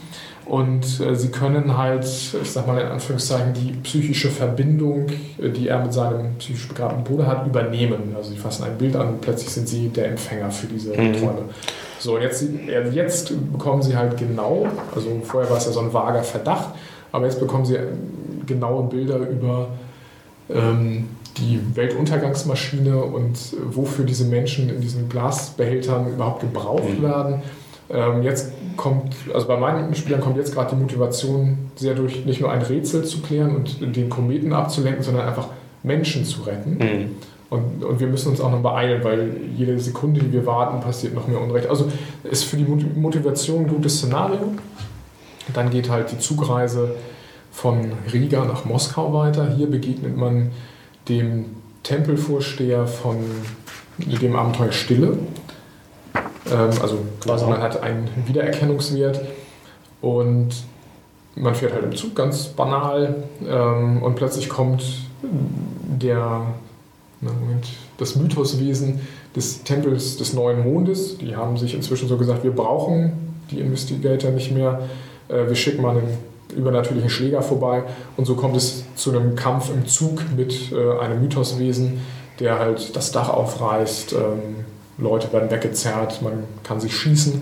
Und sie können halt, ich sag mal in Anführungszeichen, die psychische Verbindung, die er mit seinem psychisch begabten Bruder hat, übernehmen. Also sie fassen ein Bild an und plötzlich sind sie der Empfänger für diese Träume. So, und jetzt bekommen sie halt genau, also vorher war es ja so ein vager Verdacht, aber jetzt bekommen sie genaue Bilder über die Weltuntergangsmaschine und wofür diese Menschen in diesen Glasbehältern überhaupt gebraucht werden. Jetzt kommt, also bei meinen Spielern kommt jetzt gerade die Motivation sehr durch, nicht nur ein Rätsel zu klären und den Kometen abzulenken, sondern einfach Menschen zu retten. Und wir müssen uns auch noch beeilen, weil jede Sekunde, die wir warten, passiert noch mehr Unrecht. Also ist für die Motivation ein gutes Szenario. Dann geht halt die Zugreise von Riga nach Moskau weiter. Hier begegnet man dem Tempelvorsteher von dem Abenteuer Stille. Also quasi man hat einen Wiedererkennungswert und man fährt halt im Zug ganz banal und plötzlich kommt das Mythoswesen des Tempels des Neuen Mondes. Die haben sich inzwischen so gesagt, wir brauchen die Investigator nicht mehr, wir schicken mal einen übernatürlichen Schläger vorbei und so kommt es zu einem Kampf im Zug mit einem Mythoswesen, der halt das Dach aufreißt, Leute werden weggezerrt, man kann sich schießen.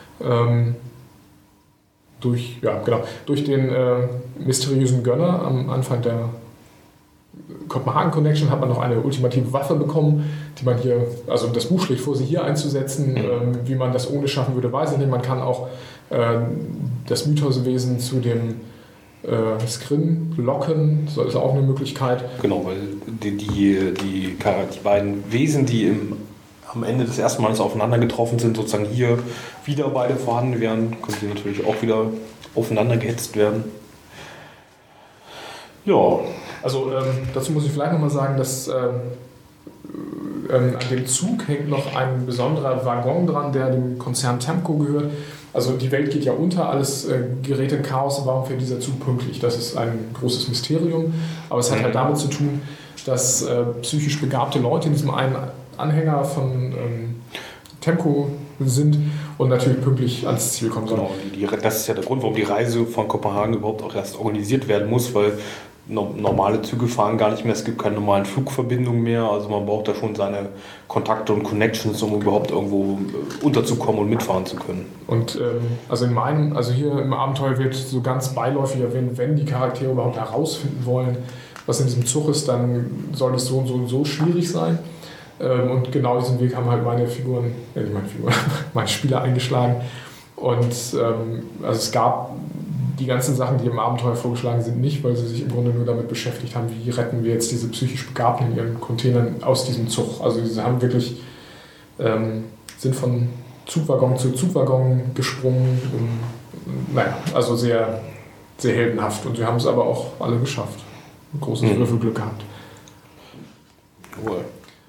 Durch den mysteriösen Gönner am Anfang der Kopenhagen Connection hat man noch eine ultimative Waffe bekommen, die man hier, also das Buch schlägt vor, sie hier einzusetzen. Wie man das ohne schaffen würde, weiß ich nicht. Man kann auch das Mythoswesen zu dem Skrin locken, das ist auch eine Möglichkeit. Genau, weil die beiden Wesen, die am Ende des ersten Males aufeinander getroffen sind, sozusagen hier wieder beide vorhanden wären, können sie natürlich auch wieder aufeinander gehetzt werden. Ja. Also dazu muss ich vielleicht nochmal sagen, dass an dem Zug hängt noch ein besonderer Waggon dran, der dem Konzern Temco gehört. Also die Welt geht ja unter, alles gerät in Chaos. Warum fährt dieser Zug pünktlich? Das ist ein großes Mysterium. Aber es hat halt damit zu tun, dass psychisch begabte Leute in diesem einen Anhänger von Temco sind und natürlich pünktlich ans Ziel kommen sollen. Genau, das ist ja der Grund, warum die Reise von Kopenhagen überhaupt auch erst organisiert werden muss, weil normale Züge fahren gar nicht mehr, es gibt keine normalen Flugverbindungen mehr, also man braucht da schon seine Kontakte und Connections, um überhaupt irgendwo unterzukommen und mitfahren zu können. Und also hier im Abenteuer wird so ganz beiläufig erwähnt, wenn die Charaktere überhaupt herausfinden wollen, was in diesem Zug ist, dann soll es so und so und so schwierig sein. Und genau diesen Weg haben halt meine Spieler eingeschlagen. Und also es gab die ganzen Sachen, die im Abenteuer vorgeschlagen sind, nicht, weil sie sich im Grunde nur damit beschäftigt haben, wie retten wir jetzt diese psychisch Begabten in ihren Containern aus diesem Zug. Also sie haben wirklich, sind von Zugwaggon zu Zugwaggon gesprungen. Also sehr, sehr heldenhaft. Und sie haben es aber auch alle geschafft. Ein großes Würfelglück gehabt. Cool.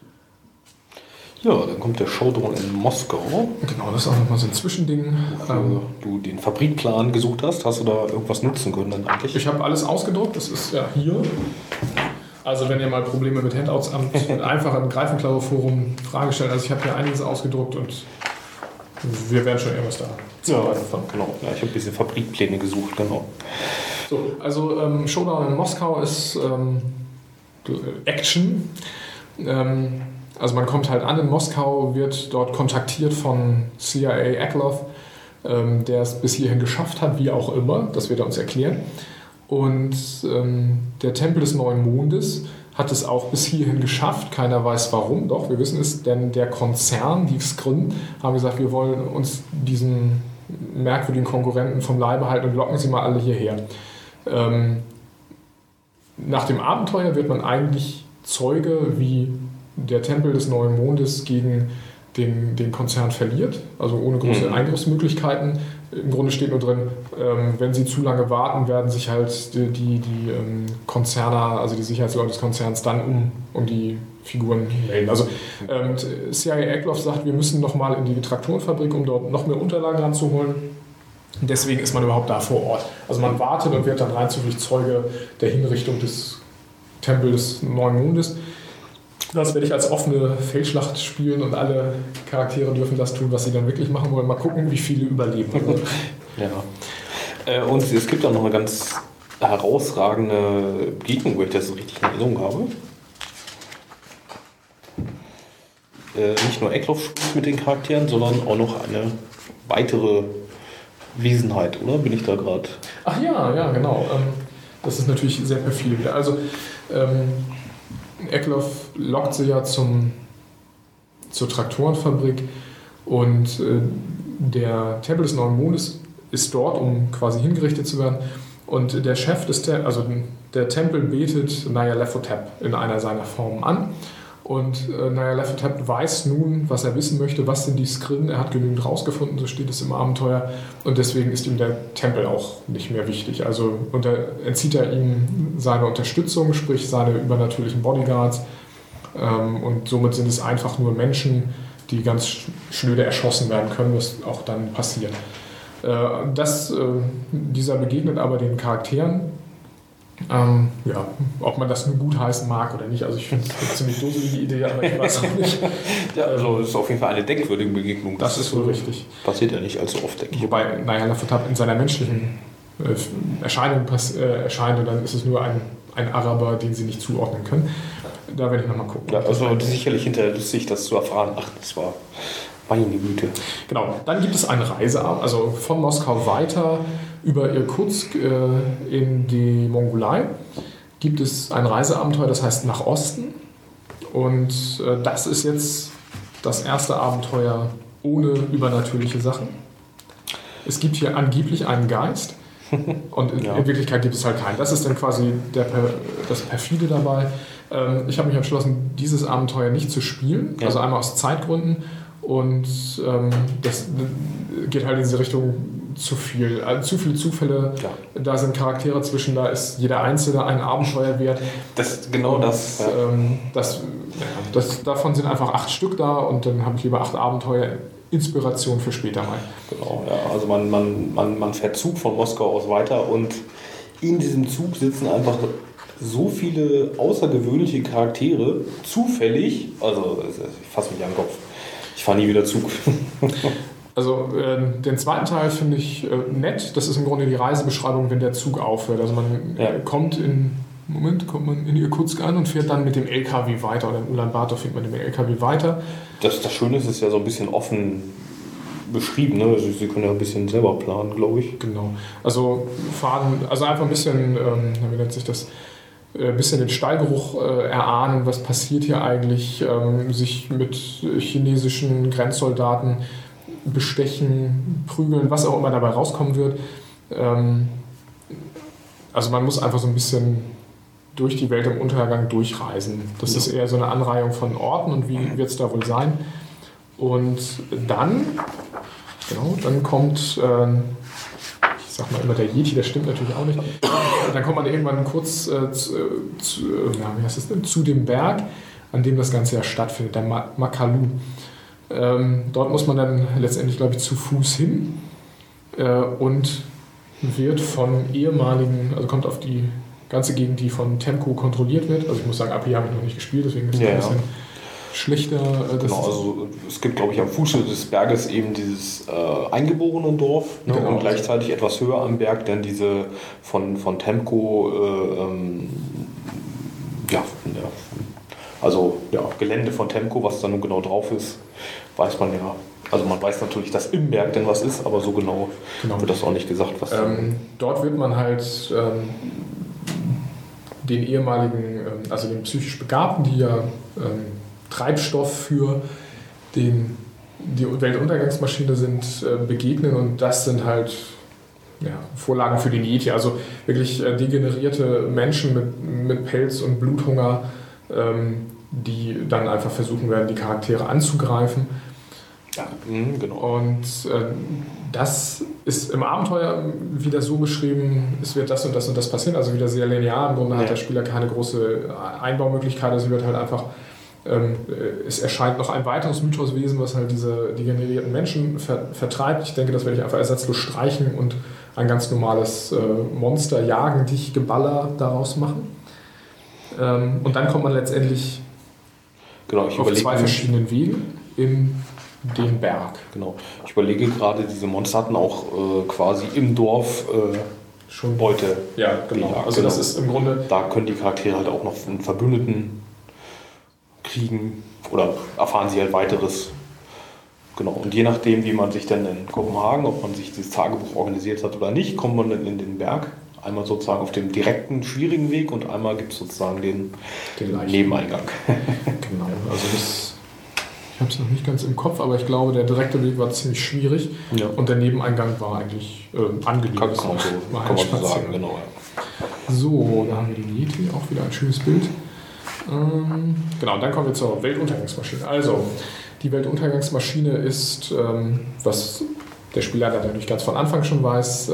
Ja, dann kommt der Showdown in Moskau. Genau, das ist auch nochmal so ein Zwischending. Wofür du den Fabrikplan gesucht hast du da irgendwas nutzen können dann eigentlich? Ich habe alles ausgedruckt, das ist ja hier. Also wenn ihr mal Probleme mit Handouts habt, einfach im Greifenklaue-Forum Fragen stellen. Also ich habe hier einiges ausgedruckt und wir werden schon irgendwas da. Ja, genau. Ja, ich habe ein bisschen Fabrikpläne gesucht, genau. So, also Showdown in Moskau ist Action. Also man kommt halt an in Moskau, wird dort kontaktiert von CIA Aklov, der es bis hierhin geschafft hat, wie auch immer, das wird er uns erklären. Und der Tempel des Neuen Mondes hat es auch bis hierhin geschafft, keiner weiß warum, doch, wir wissen es, denn der Konzern, die Skrin, haben gesagt, wir wollen uns diesen merkwürdigen Konkurrenten vom Leibe halten und locken sie mal alle hierher. Nach dem Abenteuer wird man eigentlich Zeuge, wie der Tempel des Neuen Mondes gegen den Konzern verliert, also ohne große Eingriffsmöglichkeiten. Im Grunde steht nur drin, wenn sie zu lange warten, werden sich halt die Konzerner, also die Sicherheitsleute des Konzerns, dann um die Figuren melden. Also CIA Aklov sagt, wir müssen nochmal in die Traktorenfabrik, um dort noch mehr Unterlagen ranzuholen. Deswegen ist man überhaupt da vor Ort. Also man wartet und wird dann rein zufällig Zeuge der Hinrichtung des Tempels des Neuen Mondes. Das werde ich als offene Feldschlacht spielen und alle Charaktere dürfen das tun, was sie dann wirklich machen wollen. Mal gucken, wie viele überleben. Ja. Und es gibt auch noch eine ganz herausragende Begegnung, wo ich das so richtig in Erinnerung habe. Nicht nur Eckloff spielt mit den Charakteren, sondern auch noch eine weitere Wesenheit, oder? Bin ich da gerade? Ach ja, genau. Das ist natürlich sehr perfide wieder. Also, Eckloff lockt sie ja zur Traktorenfabrik und der Tempel des Neuen Mondes ist dort, um quasi hingerichtet zu werden. Und der Chef der Tempel betet Nyarlathotep in einer seiner Formen an. Und Nyarlathotep weiß nun, was er wissen möchte, was sind die Skrillen. Er hat genügend rausgefunden, so steht es im Abenteuer. Und deswegen ist ihm der Tempel auch nicht mehr wichtig. Also entzieht er ihm seine Unterstützung, sprich seine übernatürlichen Bodyguards. Und somit sind es einfach nur Menschen, die ganz schnöde erschossen werden können, was auch dann passiert. Dieser begegnet aber den Charakteren. Ob man das nun gutheißen mag oder nicht, also ich finde es eine ziemlich dusselige Idee, aber ich weiß auch nicht. Ja, also es ist auf jeden Fall eine denkwürdige Begegnung. Das ist wohl richtig. Passiert ja nicht allzu oft, denke ich. Wobei Nyarlathotep in seiner menschlichen Erscheinung erscheint und dann ist es nur ein Araber, den sie nicht zuordnen können. Da werde ich nochmal gucken. Ja, also sicherlich hinterher lustig, das zu erfahren. Ach, das war meine Güte. Genau, dann gibt es einen Reiseabend, also von Moskau weiter über Irkutsk in die Mongolei gibt es ein Reiseabenteuer, das heißt nach Osten. Und das ist jetzt das erste Abenteuer ohne übernatürliche Sachen. Es gibt hier angeblich einen Geist und in Wirklichkeit gibt es halt keinen. Das ist dann quasi das Perfide dabei. Ich habe mich entschlossen, dieses Abenteuer nicht zu spielen, also einmal aus Zeitgründen und das geht halt in diese Richtung zu viele Zufälle, da sind Charaktere zwischen, da ist jeder Einzelne ein Abenteuer wert. Davon sind einfach 8 Stück da und dann habe ich lieber 8 Abenteuer, Inspiration für später mal. Genau, ja, also man fährt Zug von Moskau aus weiter und in diesem Zug sitzen einfach so viele außergewöhnliche Charaktere, zufällig, also ich fasse mich an den Kopf, ich fahre nie wieder Zug. Also den zweiten Teil finde ich nett. Das ist im Grunde die Reisebeschreibung, wenn der Zug aufhört. Also man kommt in Irkutsk an und fährt dann mit dem LKW weiter. Oder in Ulaanbaatar fährt man mit dem LKW weiter. Das Schöne ist, es ist ja so ein bisschen offen beschrieben. Ne? Also Sie können ja ein bisschen selber planen, glaube ich. Genau. Also einfach ein bisschen, wie nennt sich das? Ein bisschen den Stallgeruch erahnen, was passiert hier eigentlich, sich mit chinesischen Grenzsoldaten bestechen, prügeln, was auch immer dabei rauskommen wird. Also man muss einfach so ein bisschen durch die Welt im Untergang durchreisen. Das ist eher so eine Anreihung von Orten und wie wird es da wohl sein. Und dann kommt, ich sag mal immer der Yeti, das stimmt natürlich auch nicht, dann kommt man irgendwann kurz zu dem Berg, an dem das Ganze ja stattfindet, der Makalu. Dort muss man dann letztendlich, glaube ich, zu Fuß hin und wird von ehemaligen, also kommt auf die ganze Gegend, die von Temco kontrolliert wird. Also ich muss sagen, ab hier habe ich noch nicht gespielt, deswegen ist es ein bisschen schlechter. Genau, also es gibt, glaube ich, am Fuße des Berges eben dieses eingeborenen Dorf, ne? Genau. Und gleichzeitig etwas höher am Berg dann diese von Temco Gelände von Temco, was da nun genau drauf ist, weiß man ja. Also man weiß natürlich, dass im Berg denn was ist, aber so genau wird das auch nicht gesagt. Was dort wird man halt den ehemaligen, also den psychisch Begabten, die ja Treibstoff für die Weltuntergangsmaschine sind, begegnen und das sind halt Vorlagen für den Yeti. Also wirklich degenerierte Menschen mit Pelz und Bluthunger, die dann einfach versuchen werden, die Charaktere anzugreifen. Ja, genau. Und das ist im Abenteuer wieder so beschrieben, es wird das und das und das passieren, also wieder sehr linear. Im Grunde hat der Spieler keine große Einbaumöglichkeit, also wird halt einfach, es erscheint noch ein weiteres Mythoswesen, was halt diese degenerierten Menschen vertreibt. Ich denke, das werde ich einfach ersatzlos streichen und ein ganz normales Monster jagen, dich Geballer daraus machen. Und dann kommt man letztendlich auf 2 verschiedenen Wegen in den Berg. Genau. Ich überlege gerade, diese Monster hatten auch quasi im Dorf schon Beute. Ja, genau. Gejagt. Also das ist im Grunde... Da können die Charaktere halt auch noch einen Verbündeten kriegen oder erfahren sie halt weiteres. Genau. Und je nachdem, wie man sich dann in Kopenhagen, ob man sich dieses Tagebuch organisiert hat oder nicht, kommt man dann in den Berg. Einmal sozusagen auf dem direkten, schwierigen Weg und einmal gibt es sozusagen den Nebeneingang. Genau. Also ich habe es noch nicht ganz im Kopf, aber ich glaube, der direkte Weg war ziemlich schwierig und der Nebeneingang war eigentlich angenehm. Kann man so sagen, genau. Ja. So, da haben wir den Yeti, auch wieder ein schönes Bild. Genau, dann kommen wir zur Weltuntergangsmaschine. Also, die Weltuntergangsmaschine ist, was der Spieler natürlich ganz von Anfang schon weiß,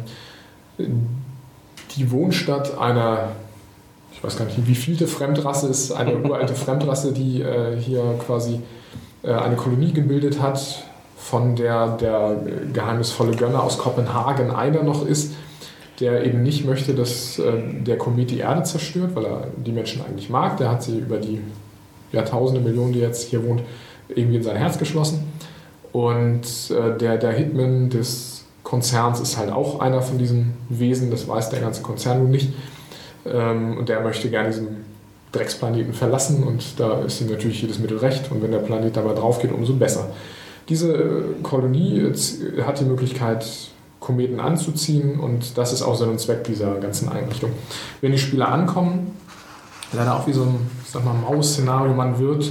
die Wohnstadt einer, ich weiß gar nicht, wie vielte Fremdrasse ist, eine uralte Fremdrasse, die hier quasi eine Kolonie gebildet hat, von der geheimnisvolle Gönner aus Kopenhagen einer noch ist, der eben nicht möchte, dass der Komet die Erde zerstört, weil er die Menschen eigentlich mag. Der hat sie über die Jahrtausende, Millionen, die jetzt hier wohnt, irgendwie in sein Herz geschlossen. Und der Hitman des Konzerns ist halt auch einer von diesen Wesen, das weiß der ganze Konzern nun nicht. Und der möchte gerne diesen Drecksplaneten verlassen und da ist ihm natürlich jedes Mittel recht und wenn der Planet dabei drauf geht, umso besser. Diese Kolonie hat die Möglichkeit, Kometen anzuziehen und das ist auch Sinn und Zweck dieser ganzen Einrichtung. Wenn die Spieler ankommen, leider auch wie so ein, ich sag mal, Maus-Szenario, man wird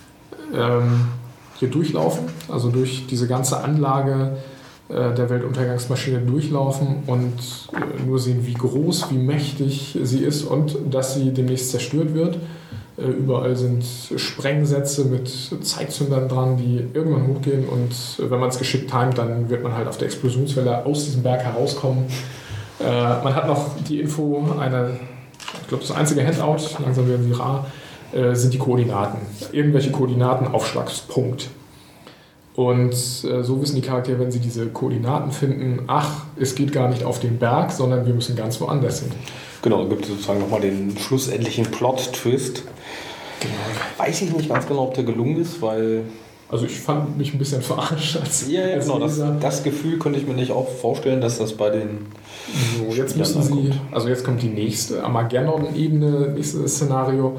hier durchlaufen, also durch diese ganze Anlage der Weltuntergangsmaschine durchlaufen und nur sehen, wie groß, wie mächtig sie ist und dass sie demnächst zerstört wird. Überall sind Sprengsätze mit Zeitzündern dran, die irgendwann hochgehen und wenn man es geschickt timet, dann wird man halt auf der Explosionswelle aus diesem Berg herauskommen. Man hat noch die Info, ich glaube das einzige Handout, langsam werden sie rar, sind die Koordinaten. Irgendwelche Koordinaten, Aufschlagspunkt. Und so wissen die Charaktere, wenn sie diese Koordinaten finden, ach, es geht gar nicht auf den Berg, sondern wir müssen ganz woanders hin. Genau, dann gibt es sozusagen nochmal den schlussendlichen Plot-Twist. Genau. Weiß ich nicht ganz genau, ob der gelungen ist, weil... Also ich fand mich ein bisschen verarscht als genau, das Gefühl könnte ich mir nicht auch vorstellen, dass das bei den... So, jetzt müssen sie... Also jetzt kommt die nächste Armageddon-Ebene, nächstes Szenario.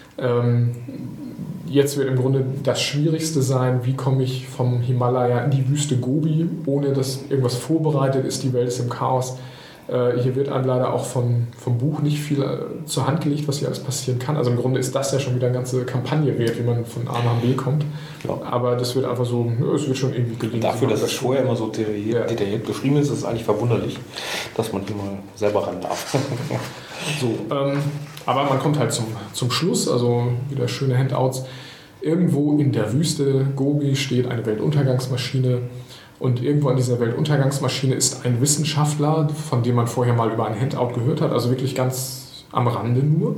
Jetzt wird im Grunde das Schwierigste sein, wie komme ich vom Himalaya in die Wüste Gobi, ohne dass irgendwas vorbereitet ist, die Welt ist im Chaos. Hier wird einem leider auch vom Buch nicht viel zur Hand gelegt, was hier alles passieren kann. Also im Grunde ist das ja schon wieder eine ganze Kampagne wert, wie man von A nach B kommt. Ja. Aber das wird einfach so, es wird schon irgendwie gelingen. Dafür, dass es vorher immer so detailliert beschrieben ist, ist es eigentlich verwunderlich, dass man hier mal selber ran darf. So, aber man kommt halt zum Schluss, also wieder schöne Handouts. Irgendwo in der Wüste Gobi steht eine Weltuntergangsmaschine und irgendwo an dieser Weltuntergangsmaschine ist ein Wissenschaftler, von dem man vorher mal über ein Handout gehört hat, also wirklich ganz am Rande nur.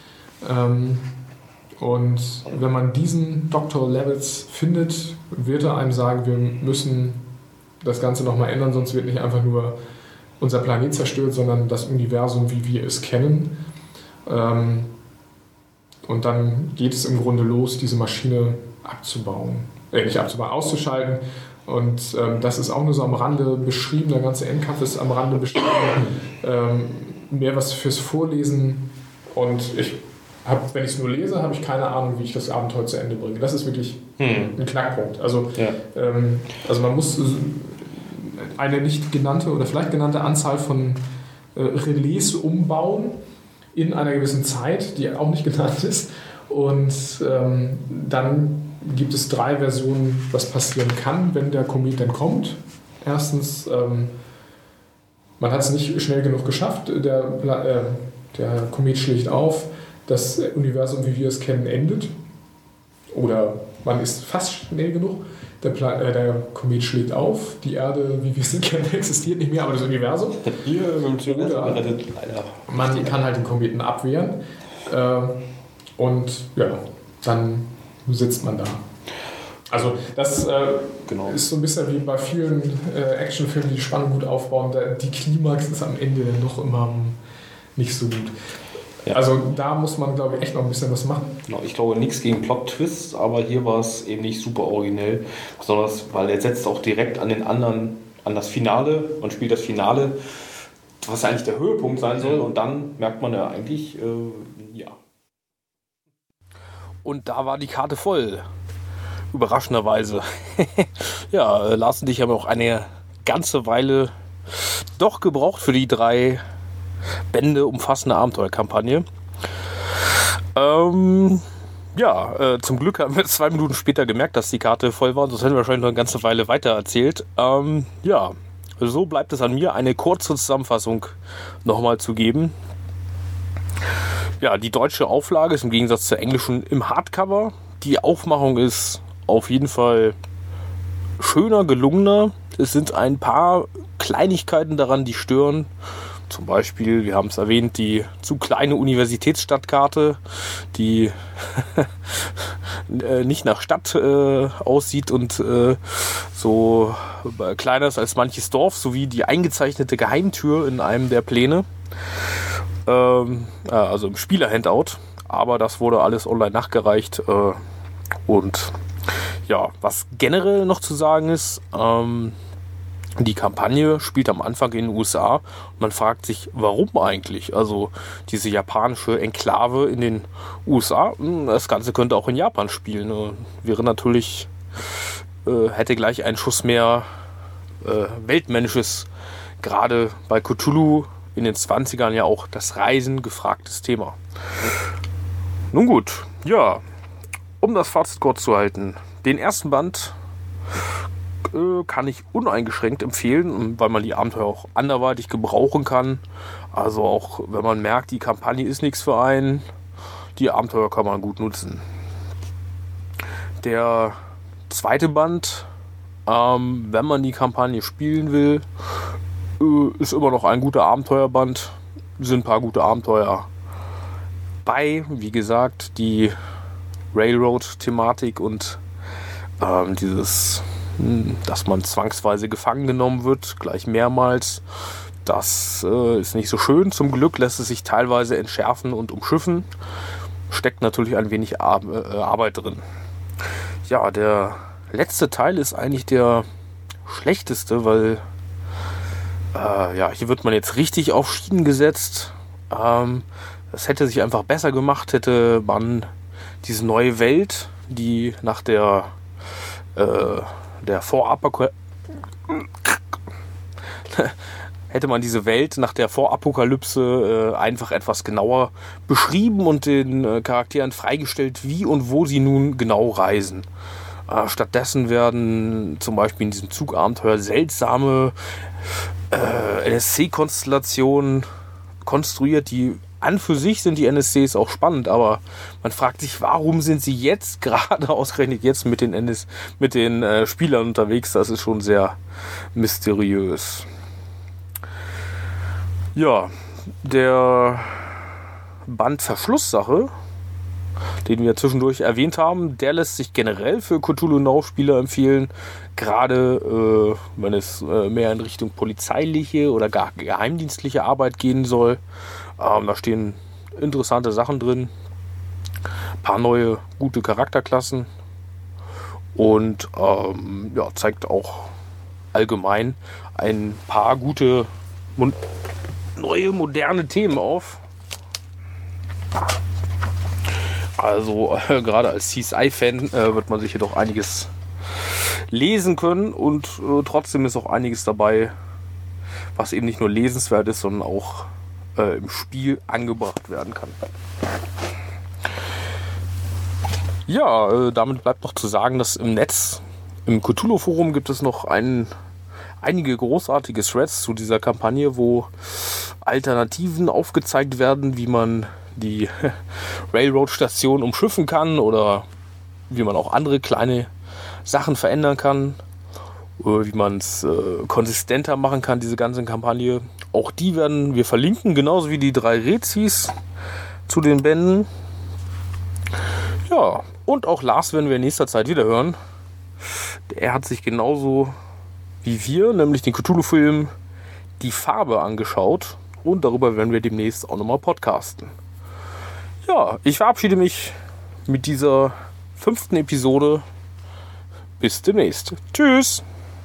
Und wenn man diesen Dr. Levitz findet, wird er einem sagen, wir müssen das Ganze nochmal ändern, sonst wird nicht einfach nur unser Planet zerstört, sondern das Universum, wie wir es kennen. Und dann geht es im Grunde los, diese Maschine auszuschalten. Und das ist auch nur so am Rande beschrieben, der ganze Endkampf ist am Rande beschrieben. Mehr was fürs Vorlesen. Und wenn ich es nur lese, habe ich keine Ahnung, wie ich das Abenteuer zu Ende bringe. Das ist wirklich ein Knackpunkt. Also man muss eine nicht genannte oder vielleicht genannte Anzahl von Relais umbauen in einer gewissen Zeit, die auch nicht genannt ist. Und dann gibt es 3 Versionen, was passieren kann, wenn der Komet dann kommt. Erstens, man hat es nicht schnell genug geschafft, der Komet schlägt auf, das Universum, wie wir es kennen, endet. Oder man ist fast schnell genug, der Komet schlägt auf, die Erde, wie wir sie kennen, existiert nicht mehr, aber das Universum. Oder man kann halt den Kometen abwehren und ja, dann sitzt man da. Also das ist so ein bisschen wie bei vielen Actionfilmen, die Spannung gut aufbauen. Die Klimax ist am Ende dann doch immer nicht so gut. Ja. Also da muss man, glaube ich, echt noch ein bisschen was machen. Genau, ich glaube nichts gegen Plot-Twists, aber hier war es eben nicht super originell. Besonders, weil er setzt auch direkt an den anderen, an das Finale und spielt das Finale, was ja eigentlich der Höhepunkt sein soll. Und dann merkt man ja eigentlich, ja. Und da war die Karte voll. Überraschenderweise. Ja, Lars und ich haben auch eine ganze Weile doch gebraucht für die 3 Bände umfassende Abenteuerkampagne. Zum Glück haben wir 2 Minuten später gemerkt, dass die Karte voll war, sonst hätten wir wahrscheinlich noch eine ganze Weile weiter erzählt. So bleibt es an mir, eine kurze Zusammenfassung nochmal zu geben. Ja, die deutsche Auflage ist im Gegensatz zur englischen im Hardcover. Die Aufmachung ist auf jeden Fall schöner, gelungener. Es sind ein paar Kleinigkeiten daran, die stören. Zum Beispiel, wir haben es erwähnt, die zu kleine Universitätsstadtkarte, die nicht nach Stadt aussieht und so kleiner ist als manches Dorf, sowie die eingezeichnete Geheimtür in einem der Pläne. Also im Spieler-Handout. Aber das wurde alles online nachgereicht. Und ja, was generell noch zu sagen ist, die Kampagne spielt am Anfang in den USA und man fragt sich, warum eigentlich? Also diese japanische Enklave in den USA, das Ganze könnte auch in Japan spielen. Wäre natürlich, hätte gleich einen Schuss mehr Weltmännisches, gerade bei Cthulhu in den 20ern ja auch das Reisen gefragtes Thema. Nun gut, ja, um das Fazit kurz zu halten, den ersten Band kann ich uneingeschränkt empfehlen, weil man die Abenteuer auch anderweitig gebrauchen kann. Also auch wenn man merkt, die Kampagne ist nichts für einen, die Abenteuer kann man gut nutzen. Der zweite Band, wenn man die Kampagne spielen will, ist immer noch ein guter Abenteuerband. Sind ein paar gute Abenteuer bei. Wie gesagt, die Railroad-Thematik und dass man zwangsweise gefangen genommen wird, gleich mehrmals. Das ist nicht so schön. Zum Glück lässt es sich teilweise entschärfen und umschiffen. Steckt natürlich ein wenig Arbeit drin. Ja, der letzte Teil ist eigentlich der schlechteste, weil hier wird man jetzt richtig auf Schienen gesetzt. Das hätte sich einfach besser gemacht, hätte man diese neue Welt, die nach der hätte man diese Welt nach der Vorapokalypse einfach etwas genauer beschrieben und den Charakteren freigestellt, wie und wo sie nun genau reisen. Stattdessen werden zum Beispiel in diesem Zugabenteuer seltsame NSC-Konstellationen konstruiert, die an für sich sind die NSCs auch spannend, aber man fragt sich, warum sind sie jetzt gerade ausgerechnet jetzt mit den Spielern unterwegs? Das ist schon sehr mysteriös. Ja, der Band Verschlusssache, den wir zwischendurch erwähnt haben, der lässt sich generell für Cthulhu Now-Spieler empfehlen, gerade wenn es mehr in Richtung polizeiliche oder gar geheimdienstliche Arbeit gehen soll. Da stehen interessante Sachen drin, ein paar neue gute Charakterklassen und zeigt auch allgemein ein paar gute neue moderne Themen auf. Also gerade als CSI-Fan wird man sich hier doch einiges lesen können und trotzdem ist auch einiges dabei, was eben nicht nur lesenswert ist, sondern auch im Spiel angebracht werden kann. Ja, damit bleibt noch zu sagen, dass im Netz, im Cthulhu-Forum gibt es noch einige großartige Threads zu dieser Kampagne, wo Alternativen aufgezeigt werden, wie man die Railroad-Station umschiffen kann oder wie man auch andere kleine Sachen verändern kann, wie man es konsistenter machen kann, diese ganze Kampagne. Auch die werden wir verlinken, genauso wie die 3 Rezis zu den Bänden. Ja, und auch Lars werden wir in nächster Zeit wieder hören. Er hat sich genauso wie wir, nämlich den Cthulhu-Film Die Farbe angeschaut und darüber werden wir demnächst auch nochmal podcasten. Ja, ich verabschiede mich mit dieser 5. Episode. Bis demnächst. Tschüss.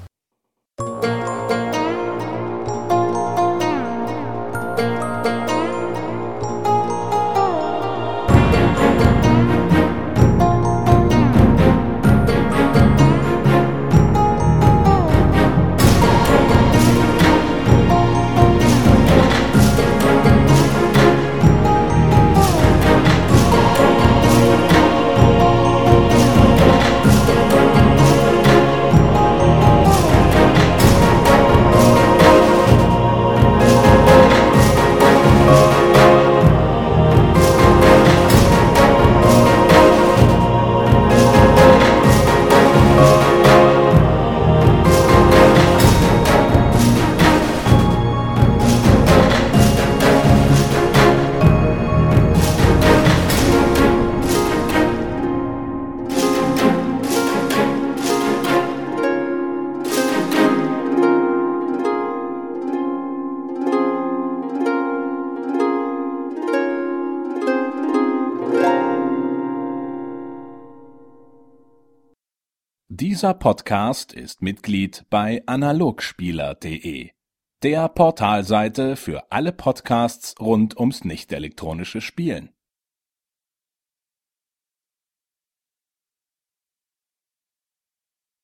Dieser Podcast ist Mitglied bei analogspieler.de, der Portalseite für alle Podcasts rund ums nicht-elektronische Spielen.